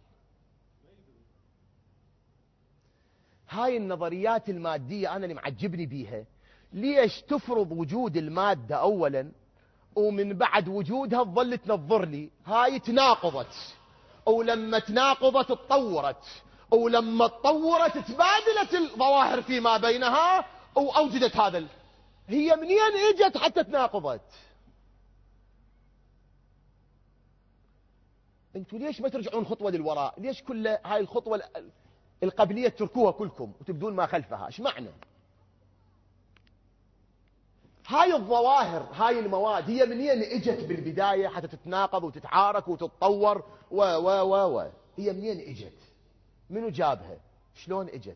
هاي النظريات المادية أنا اللي معجبني بيها، ليش تفرض وجود المادة أولا ومن بعد وجودها تظل تنظر لي؟ هاي تناقضت، ولما تناقضت تطورت، ولما تطورت تبادلت الظواهر فيما بينها وأوجدت هذا هي منين اجت حتى تناقضت؟ انتوا ليش ما ترجعون خطوة للوراء؟ ليش كل هاي الخطوة القبلية تركوها كلكم وتبدون ما خلفها؟ ايش معنى؟ هاي الظواهر هاي المواد هي منين اجت بالبداية حتى تتناقض وتتعارك وتتطور هي منين اجت؟ منو جابها؟ شلون اجت؟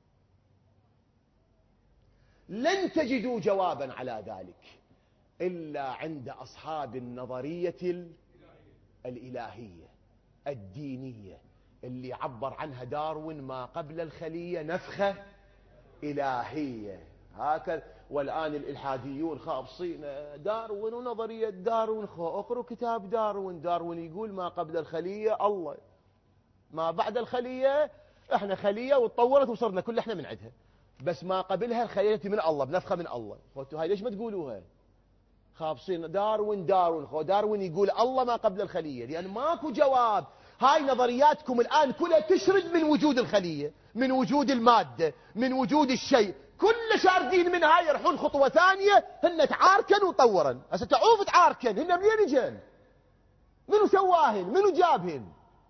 لن تجدوا جوابا على ذلك إلا عند أصحاب النظرية الإلهية. الدينية اللي عبر عنها داروين ما قبل الخلية نفخة إلهية. هكذا. والآن الإلحاديون خابصين داروين ونظرية داروين. اقروا كتاب داروين. داروين يقول ما قبل الخلية الله، ما بعد الخلية احنا خلية وتطورت وصرنا كل احنا من عندها، بس ما قبلها الخلية من الله بنفخة من الله. هاي ليش ما تقولوها؟ خابصين داروين. داروين يقول الله ما قبل الخلية، لأن ماكو جواب. هاي نظرياتكم الآن كلها تشرد من وجود الخلية، من وجود المادة، من وجود الشيء، كل شاردين من هاي يرحون خطوة ثانية. هن تعاركن وطورن. هسه تعوف تعاركن، هن منين اجن؟ منو سواهن؟ منو جابهن؟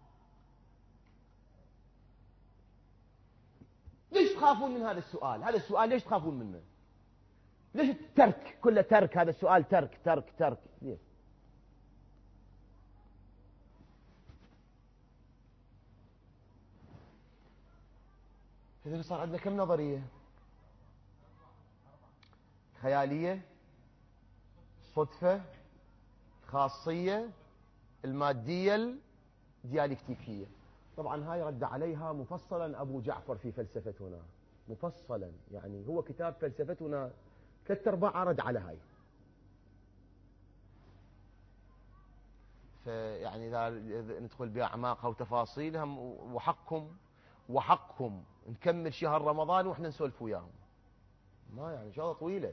ليش تخافون من هذا السؤال؟ هذا السؤال ليش تخافون منه؟ ليش الترك كله ترك؟ هذا السؤال ترك ترك ترك ليش؟ إذا صار عندنا كم نظرية؟ خيالية، صدفة، خاصية، المادية، الديالكتيكية. طبعا هاي رد عليها مفصلا أبو جعفر في فلسفتنا، مفصلا. يعني هو كتاب فلسفتنا 3/4 رد على هاي. فيعني إذا ندخل بأعماقها وتفاصيلها، وحقكم نكمل شهر رمضان وإحنا نسولف وياهم، ما يعني شغلة طويلة.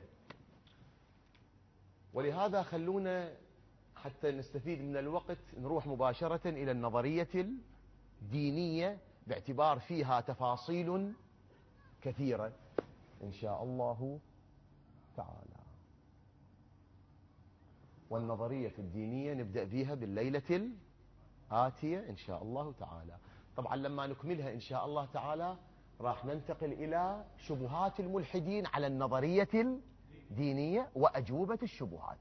ولهذا خلونا حتى نستفيد من الوقت نروح مباشرة إلى النظرية الدينية، باعتبار فيها تفاصيل كثيرة إن شاء الله تعالى. والنظرية الدينية نبدأ بها بالليلة الآتية إن شاء الله تعالى. طبعا لما نكملها إن شاء الله تعالى راح ننتقل إلى شبهات الملحدين على النظرية الدينية وأجوبة الشبهات،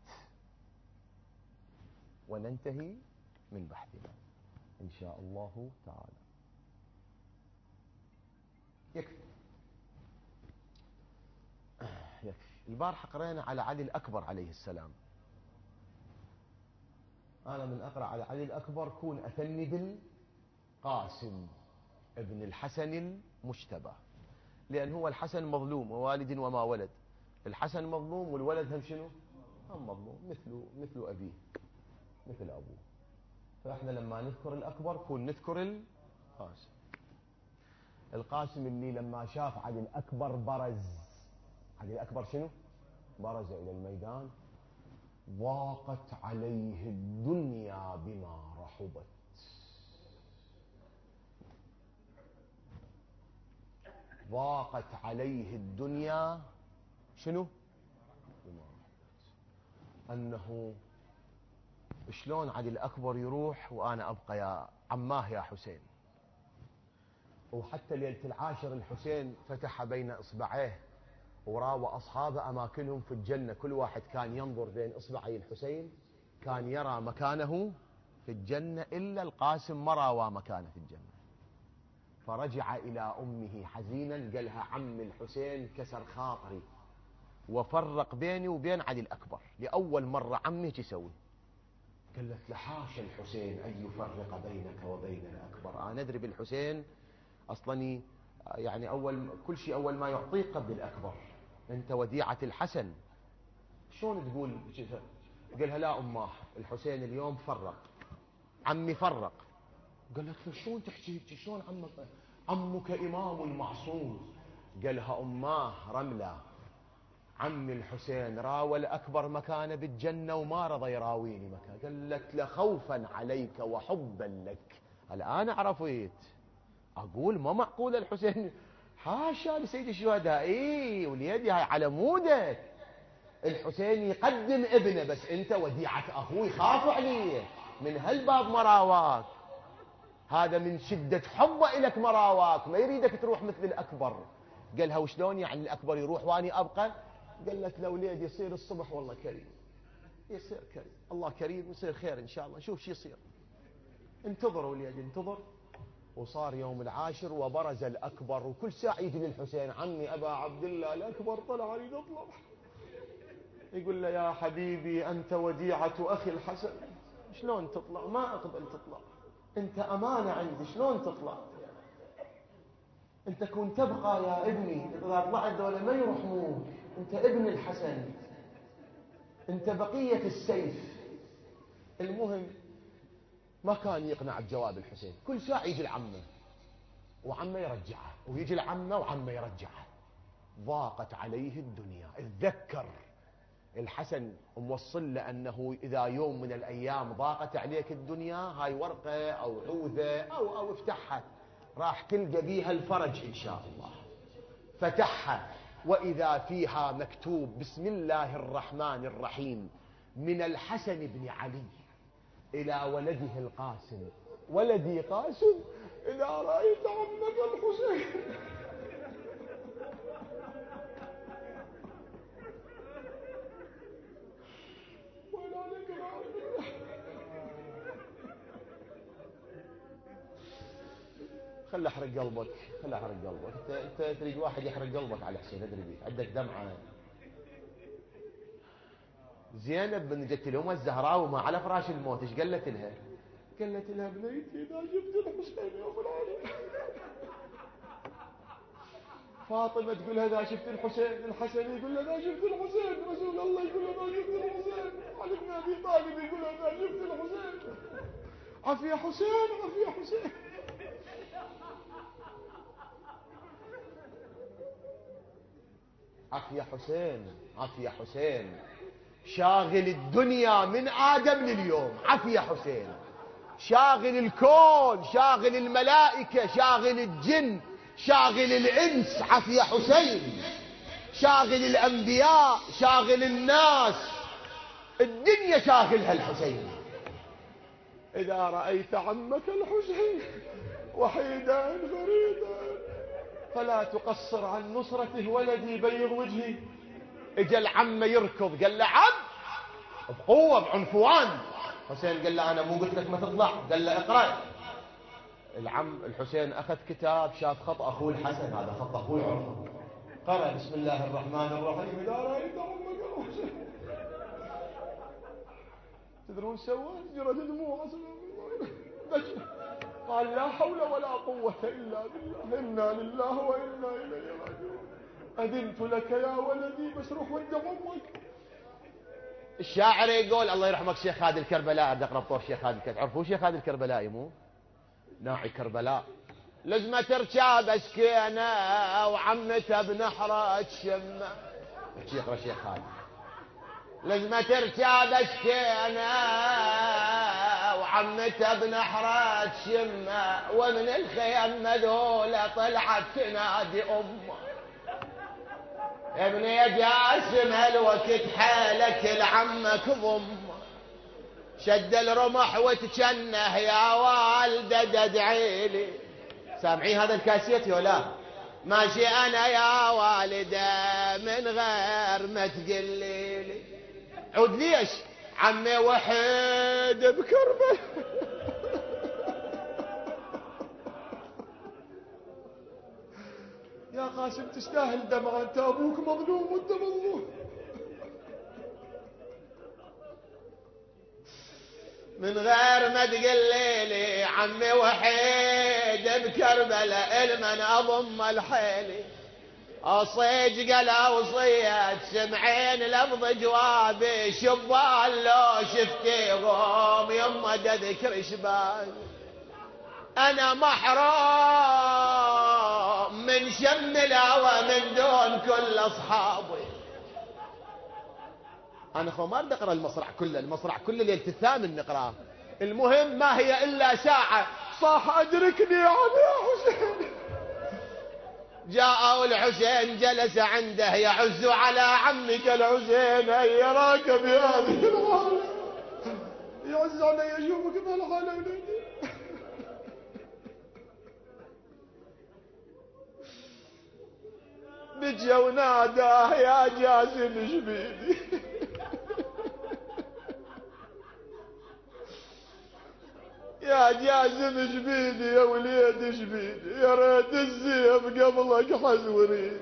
وننتهي من بحثنا إن شاء الله تعالى. يكفي. البارحة قرأنا على علي الأكبر عليه السلام. أنا من أقرأ على علي الأكبر كون أثني بالقاسم ابن الحسن المجتبى، لأن هو الحسن مظلوم ووالد وما ولد. الحسن مظلوم والولد هم شنو؟ هم مظلوم مثل أبيه، مثل أبوه. فإحنا لما نذكر الأكبر كون نذكر القاسم. القاسم اللي لما شاف علي الأكبر برز. علي الأكبر شنو؟ برز إلى الميدان. ضاقت عليه الدنيا بما رحبت. ضاقت عليه الدنيا شنو؟ بما رحبت. أنه شلون علي الأكبر يروح وأنا أبقى يا عماه يا حسين. وحتى ليلة العاشر الحسين فتح بين إصبعيه وراوى أصحابه أماكنهم في الجنة. كل واحد كان ينظر بين إصبعي الحسين كان يرى مكانه في الجنة، إلا القاسم ما راوى مكانه في الجنة. فرجع إلى أمه حزينا قالها عم الحسين كسر خاطري وفرق بيني وبين علي الأكبر لأول مرة. عمي يسوي؟ قالت لحاش الحسين أن يفرق بينك وبين الأكبر. أنا أدري بالحسين أصلا يعني كل شيء أول ما يعطيك قبل الأكبر. أنت وديعة الحسن. شلون تقول؟ قالها لا أماه الحسين اليوم فرق، عمي فرق. قالت له شلون تحكي شلون عمك إمام المعصوم؟ قالها أماه رملة عمي الحسين راوى الأكبر مكانه بالجنة وما رضى يراويني مكانه. قالت له خوفا عليك وحبا لك الآن عرفت. أقول ما معقول الحسين، حاشا لسيد الشهداء. إيه وليدي هاي على مودك. الحسين يقدم ابنه، بس أنت وديعة أخوي خافوا عليه من هالباب مراواك. هذا من شدة حبه إلك مراواك، ما يريدك تروح مثل الأكبر. قالها وشلون يعني الأكبر يروح واني أبقى؟ قالت له وليد يصير الصبح والله كريم، يصير كريم، الله كريم يصير خير إن شاء الله، نشوف شو يصير. انتظروا وليد انتظر. وصار يوم العاشر وبرز الأكبر، وكل ساعة يجي للحسين عمي أبا عبد الله الأكبر طلع لي نطلع. يقول له يا حبيبي أنت وديعة أخي الحسن، شلون تطلع؟ ما أقبل تطلع. أنت أمانة عندي، شلون تطلع؟ أنت كنت تبقى يا ابني، إذا طلعت دولة ما يرحموك، أنت ابن الحسن، أنت بقية السيف. المهم ما كان يقنع بجواب الحسين، كل ساعة يجي لعمه وعمه يرجعه، ويجي لعمه وعمه يرجعه. ضاقت عليه الدنيا. اتذكر الحسن موصل له أنه إذا يوم من الأيام ضاقت عليك الدنيا، هاي ورقة أو عوذة أو افتحها راح تلقى بيها الفرج إن شاء الله. فتحها وإذا فيها مكتوب: بسم الله الرحمن الرحيم، من الحسن بن علي إلى ولده القاسم. ولدي قاسم، إذا رأيت عمك الحسين خل احرق قلبك، خل احرق قلبك. انت تريد واحد يحرق قلبك على حسين، ادري بيك عندك دمعه. زينب بنت لهم الزهراء وما على فراش الموت، ايش قالت لها؟ قالت لها: بنيتي اذا جبت الحسين يا فلان. فاطمه تقول لها: اذا شفت الحسين. الحسن يقول لها: اذا شفت الحسين. رسول الله يقول لها: اذا شفت الحسين. علي بن ابي طالب يقول لها: اذا شفت الحسين. عف يا حسين، عف يا حسين. عف يا حسين، عف يا حسين. شاغل الدنيا من آدم لليوم، عف يا حسين. شاغل الكون، شاغل الملائكة، شاغل الجن، شاغل الإنس، عف يا حسين. شاغل الأنبياء، شاغل الناس، الدنيا شاغلها الحسين. إذا رأيت عمك الحسين وحيدا فريدا فلا تقصر عن نصرته ولدي بيض وجهي. اجى العم يركض، قال له: عم، بقوة بعنفوان. حسين قال له: أنا مو قلت لك ما تطلع؟ قال له: اقرأ. العم الحسين أخذ كتاب، شاف خط أخوه الحسن، هذا خط أخوه عرفه، قرأ: بسم الله الرحمن الرحيم، إذا رأيت عمك الحسين. تدرون سوى؟ جرت دموع، قال: لا حول ولا قوة إلا بالله، إنا لله وإنا إليه راجعون. أذنت لك يا ولدي، بس روح ود أمك. الشاعر يقول: الله يرحمك شيخ هادي الكربلاء، أبدأ أقرب طور شيخ هادي الكربلاء. تعرفوا شيخ هادي الكربلاء؟ مو ناعي كربلاء، لزمة تركاب سكينة وعمته بنحرة تشمه. يقرأ شيخ هادي: لزمة تركاب سكينة وعمته بنحرة تشمه، ومن الخيم مذولة طلعت تنادي أمه. يا ابني يا جاسم هالوقت حالك لعمك ضم، شد الرمح وتجنه يا والده تدعيلي. سامعين هذا الكاسيت ولا؟ ماشي انا يا والده من غير ما تقلي لي. عود ليش؟ عمي وحيد بكربه. يا قاسم تستاهل دمعة، انت ابوك مظلوم وانت مظلوم. من غير ما تقلي لي عمي وحيد بكربلاء المن اضم الحيلي. اصيج قلا وصيت سمعين لفظ جوابي، شبال لو شفتيهم يما تذكر شبال. انا محروم من شم الهوى من دون كل اصحابي. انا خو ما بدي اقرا المصرع كله، المصرع كله ليله الثامن نقراه. المهم ما هي الا ساعه، صاح ادركني يا حسين. جاء الحسين جلس عنده يعز على عمك الحسين، هي راك بهذه الحاله، يعز علي يشوفك بهالحاله ولدي. بجى وناداه: يا جاسم شبيدي. يا جاسم شبيدي يا وليد شبيدي، يا ريت الزيف قبلك حز وريدي.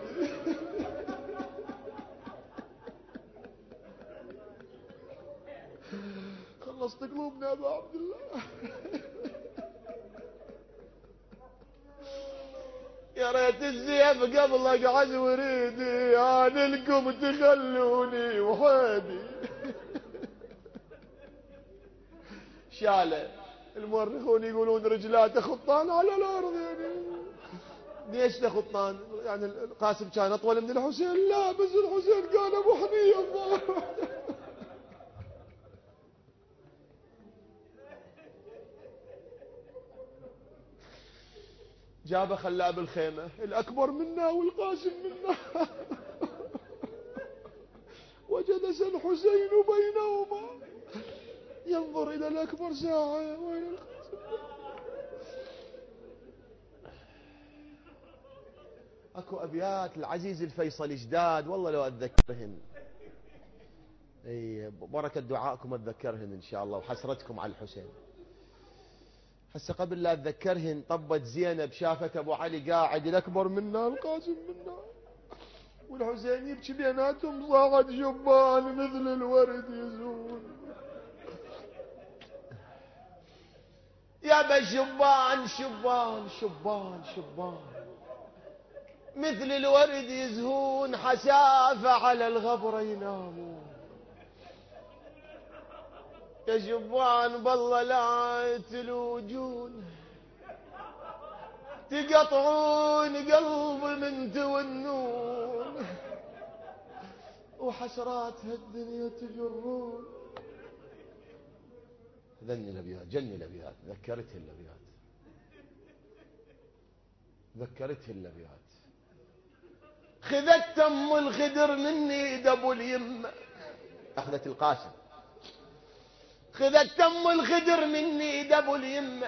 خلصت قلوبنا يا ابو عبد الله. يا ريت الزيف قبل اقعد وريدي انا لكم تخلوني وحيدي. شاله المؤرخون يقولون رجلاته خطان على الارض. يعني ليش خطان؟ يعني القاسم كان اطول من الحسين؟ لا بس الحسين كان ابو حنيفه. جابه خلاه بالخيمه، الاكبر منا والقاسم منا. وجلس الحسين بينهما ينظر الى الاكبر ساعه والى القاسم. اكو ابيات العزيز الفيصل جداد والله لو اتذكرهن. اي بركه دعائكم اتذكرهن ان شاء الله، وحسرتكم على الحسين. هسه قبل لا اتذكرهن طبت زينب شافت ابو علي قاعد الاكبر منا القاسم منا والحسين يبكي بيناتهم، صاعد شبان مثل الورد يزول. يا بشبان شبان شبان شبان مثل الورد يزهون، حسافة على الغبر ينامون. يا شبان بالله لا تلوجون، تقطعون قلبي من تونون، وحسرات هالدنيا تجرون. ذني الابيات، جني الابيات، ذكرته الابيات، ذكرته الابيات. خذت تم الخدر مني دبو اليمه، اخذت القاسم. خذت تم الخدر مني دبو اليمه،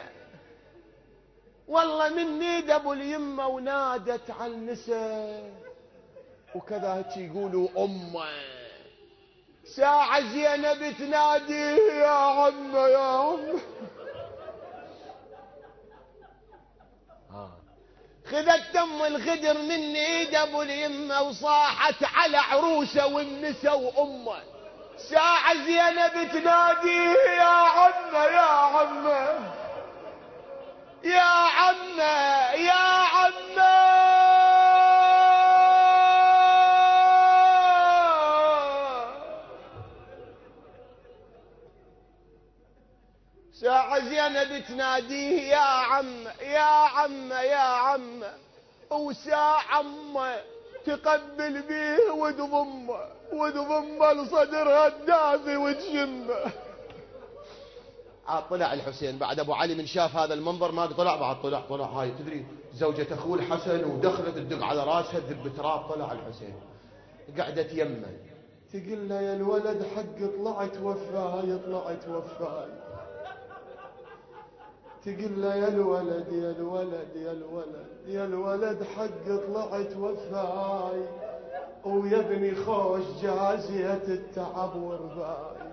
والله مني دبو اليمه، ونادت على النساء وكذا هيك يقولوا امه. ساعة زينب تناديه يا عم يا عم. خذت تم الخدر مني دبو اليمه، وصاحت على عروسه والنسا وامه. ساعة زينب تناديه يا عم يا عم يا عم يا عم. ساعة زينب تناديه يا عم يا عم يا عم، وساعة أمه تقبل بيه وتضمه لصدرها الدافي وتشمه. طلع الحسين بعد ابو علي من شاف هذا المنظر ما طلع بعد، طلع هاي تدري زوجة اخوه الحسن، ودخلت تدق على راسها تذب تراب. طلع الحسين قعدت يمه تقول له يا الولد حق طلعت وفاي طلعت وفاي. تقول له يا الولد يا الولد يا الولد يا الولد حق طلعت وفاي، ويا ابني خوش جازية التعب ورباي.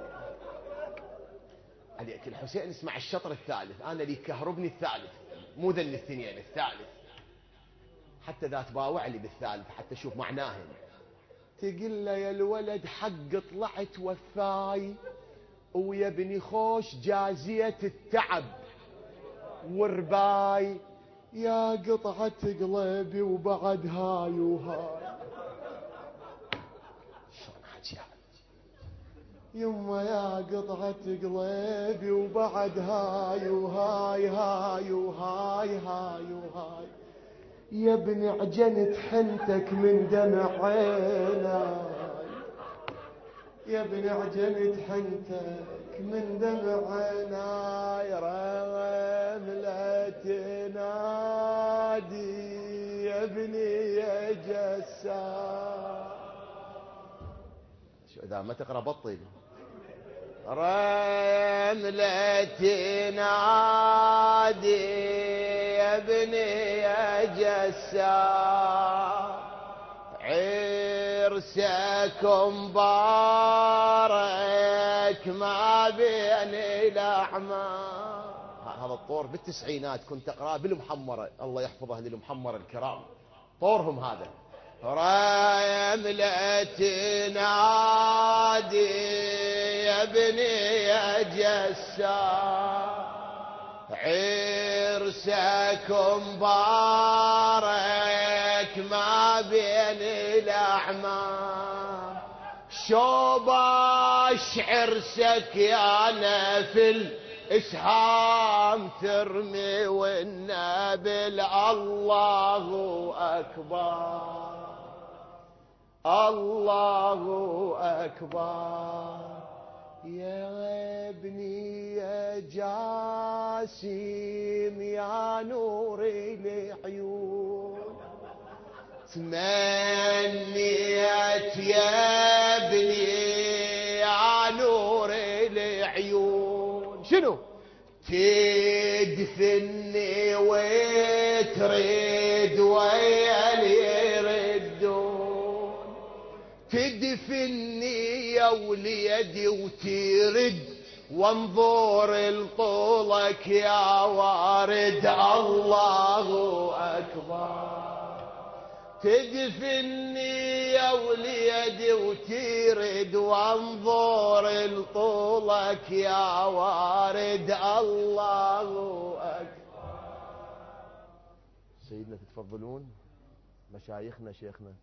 عليك الحسين اسمع الشطر الثالث، انا لي كهربني الثالث مو ذن الاثنين، الثالث حتى ذات باوع لي بالثالث حتى اشوف معناهن. تقول له يا الولد حق طلعت وفاي، ويا ابني خوش جازية التعب ورباي. يا قطعة قلبي وبعد هاي وهاي. شلون حكيها يما يا قطعة قلبي وبعد هاي وهاي هاي وهاي هاي وهاي. يا ابني عجنت حنتك من دمع عيناي، يا ابني عجنت حنتك من دمع عيناي. رملة تنادي يا ابني يا جسار. شو اذا ما تقرا بطل. رملة تنادي يا ابني يا جسار، عرسكم بارك ما بين الأعمار. هذا الطور بالتسعينات كنت أقرأ بالمحمرة، الله يحفظ أهل المحمرة الكرام، طورهم هذا. رملة تنادي يا ابني يا جسار، عرسكم بارك بين الأعمام، شوب أشعر سكيانة في الإسهام ترمي والنبل الله أكبر الله أكبر. يا ابني يا جاسم يا نور العيون، تمنيت يا ابني يا نور العيون شنو تدفني وتريد ويا اللي يردون، تدفني يا وليدي وترد وانظر لطولك يا وارد الله أكبر. تدفني يا وليدي وترد وانظر لطولك يا وارد الله أكبر. سيدنا تتفضلون مشايخنا شيخنا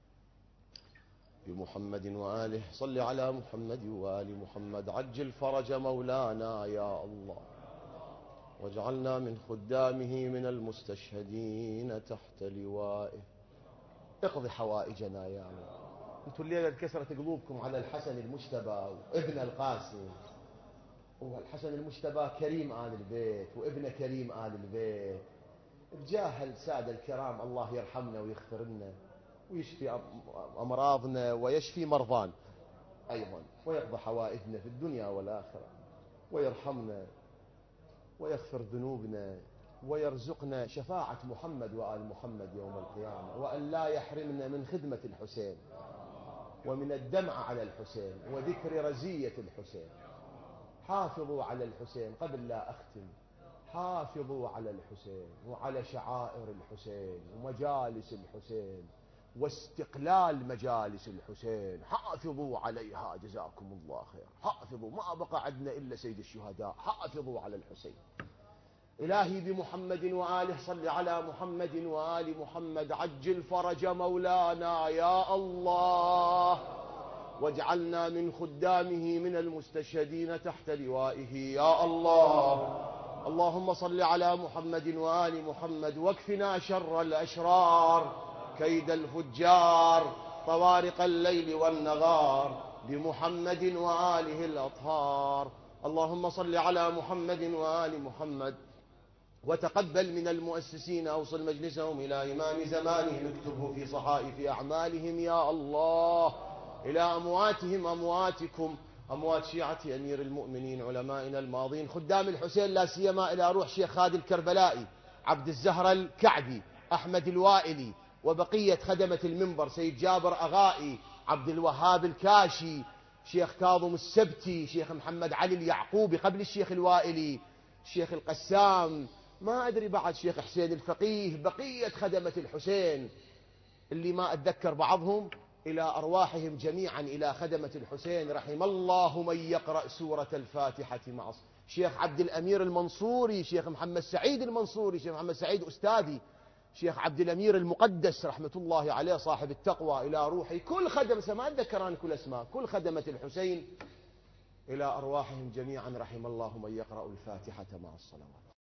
بمحمد وآله. صل على محمد وآل محمد. عجل فرج مولانا يا الله، واجعلنا من خدامه من المستشهدين تحت لوائه. اقضي حوائجنا يا الله. انتم الليلة كسرت قلوبكم على الحسن المجتبى وابن القاسم. والحسن المجتبى كريم آل البيت وابن كريم آل البيت. بجاه السادة الكرام الله يرحمنا ويغفر لنا ويشفي أمراضنا ويشفي مرضانا أيضا، ويقضي حوائجنا في الدنيا والآخرة، ويرحمنا ويغفر ذنوبنا، ويرزقنا شفاعة محمد وآل محمد يوم القيامة، وأن لا يحرمنا من خدمة الحسين ومن الدمع على الحسين وذكر رزية الحسين. حافظوا على الحسين. قبل لا أختم، حافظوا على الحسين وعلى شعائر الحسين ومجالس الحسين واستقلال مجالس الحسين. حافظوا عليها جزاكم الله خير. حافظوا، ما بقى عندنا إلا سيد الشهداء. حافظوا على الحسين. إلهي بمحمد وآله صل على محمد وآل محمد. عجل فرج مولانا يا الله، واجعلنا من خدامه من المستشهدين تحت لوائه يا الله. اللهم صل على محمد وآل محمد. واكفنا شر الأشرار، كيد الفجار، طوارق الليل والنهار، بمحمد وآله الأطهار. اللهم صل على محمد وآل محمد. وتقبل من المؤسسين، أوصل مجلسهم إلى إمام زمانهم، اكتبه في صحائف أعمالهم يا الله. إلى أمواتهم أمواتكم، أموات شيعة أمير المؤمنين علمائنا الماضين خدام الحسين، لا سيما إلى روح شيخ خالد الكربلائي، عبد الزهر الكعبي، أحمد الوائلي، وبقية خدمة المنبر، سيد جابر أغائي، عبد الوهاب الكاشي، شيخ كاظم السبتي، شيخ محمد علي اليعقوبي قبل الشيخ الوائلي، شيخ القسام، ما أدري بعد شيخ حسين الفقيه، بقية خدمة الحسين اللي ما أتذكر بعضهم. إلى أرواحهم جميعا، إلى خدمة الحسين. رحم الله من يقرأ سورة الفاتحة مع شيخ عبد الأمير المنصوري، شيخ محمد سعيد المنصوري، شيخ محمد سعيد أستاذي، شيخ عبد الأمير المقدس رحمة الله عليه صاحب التقوى. إلى روحي كل خدمة، ما أتذكر أنا كل أسماء، كل خدمة الحسين إلى أرواحهم جميعا. رحم الله من يقرأ الفاتحة مع الصلوات.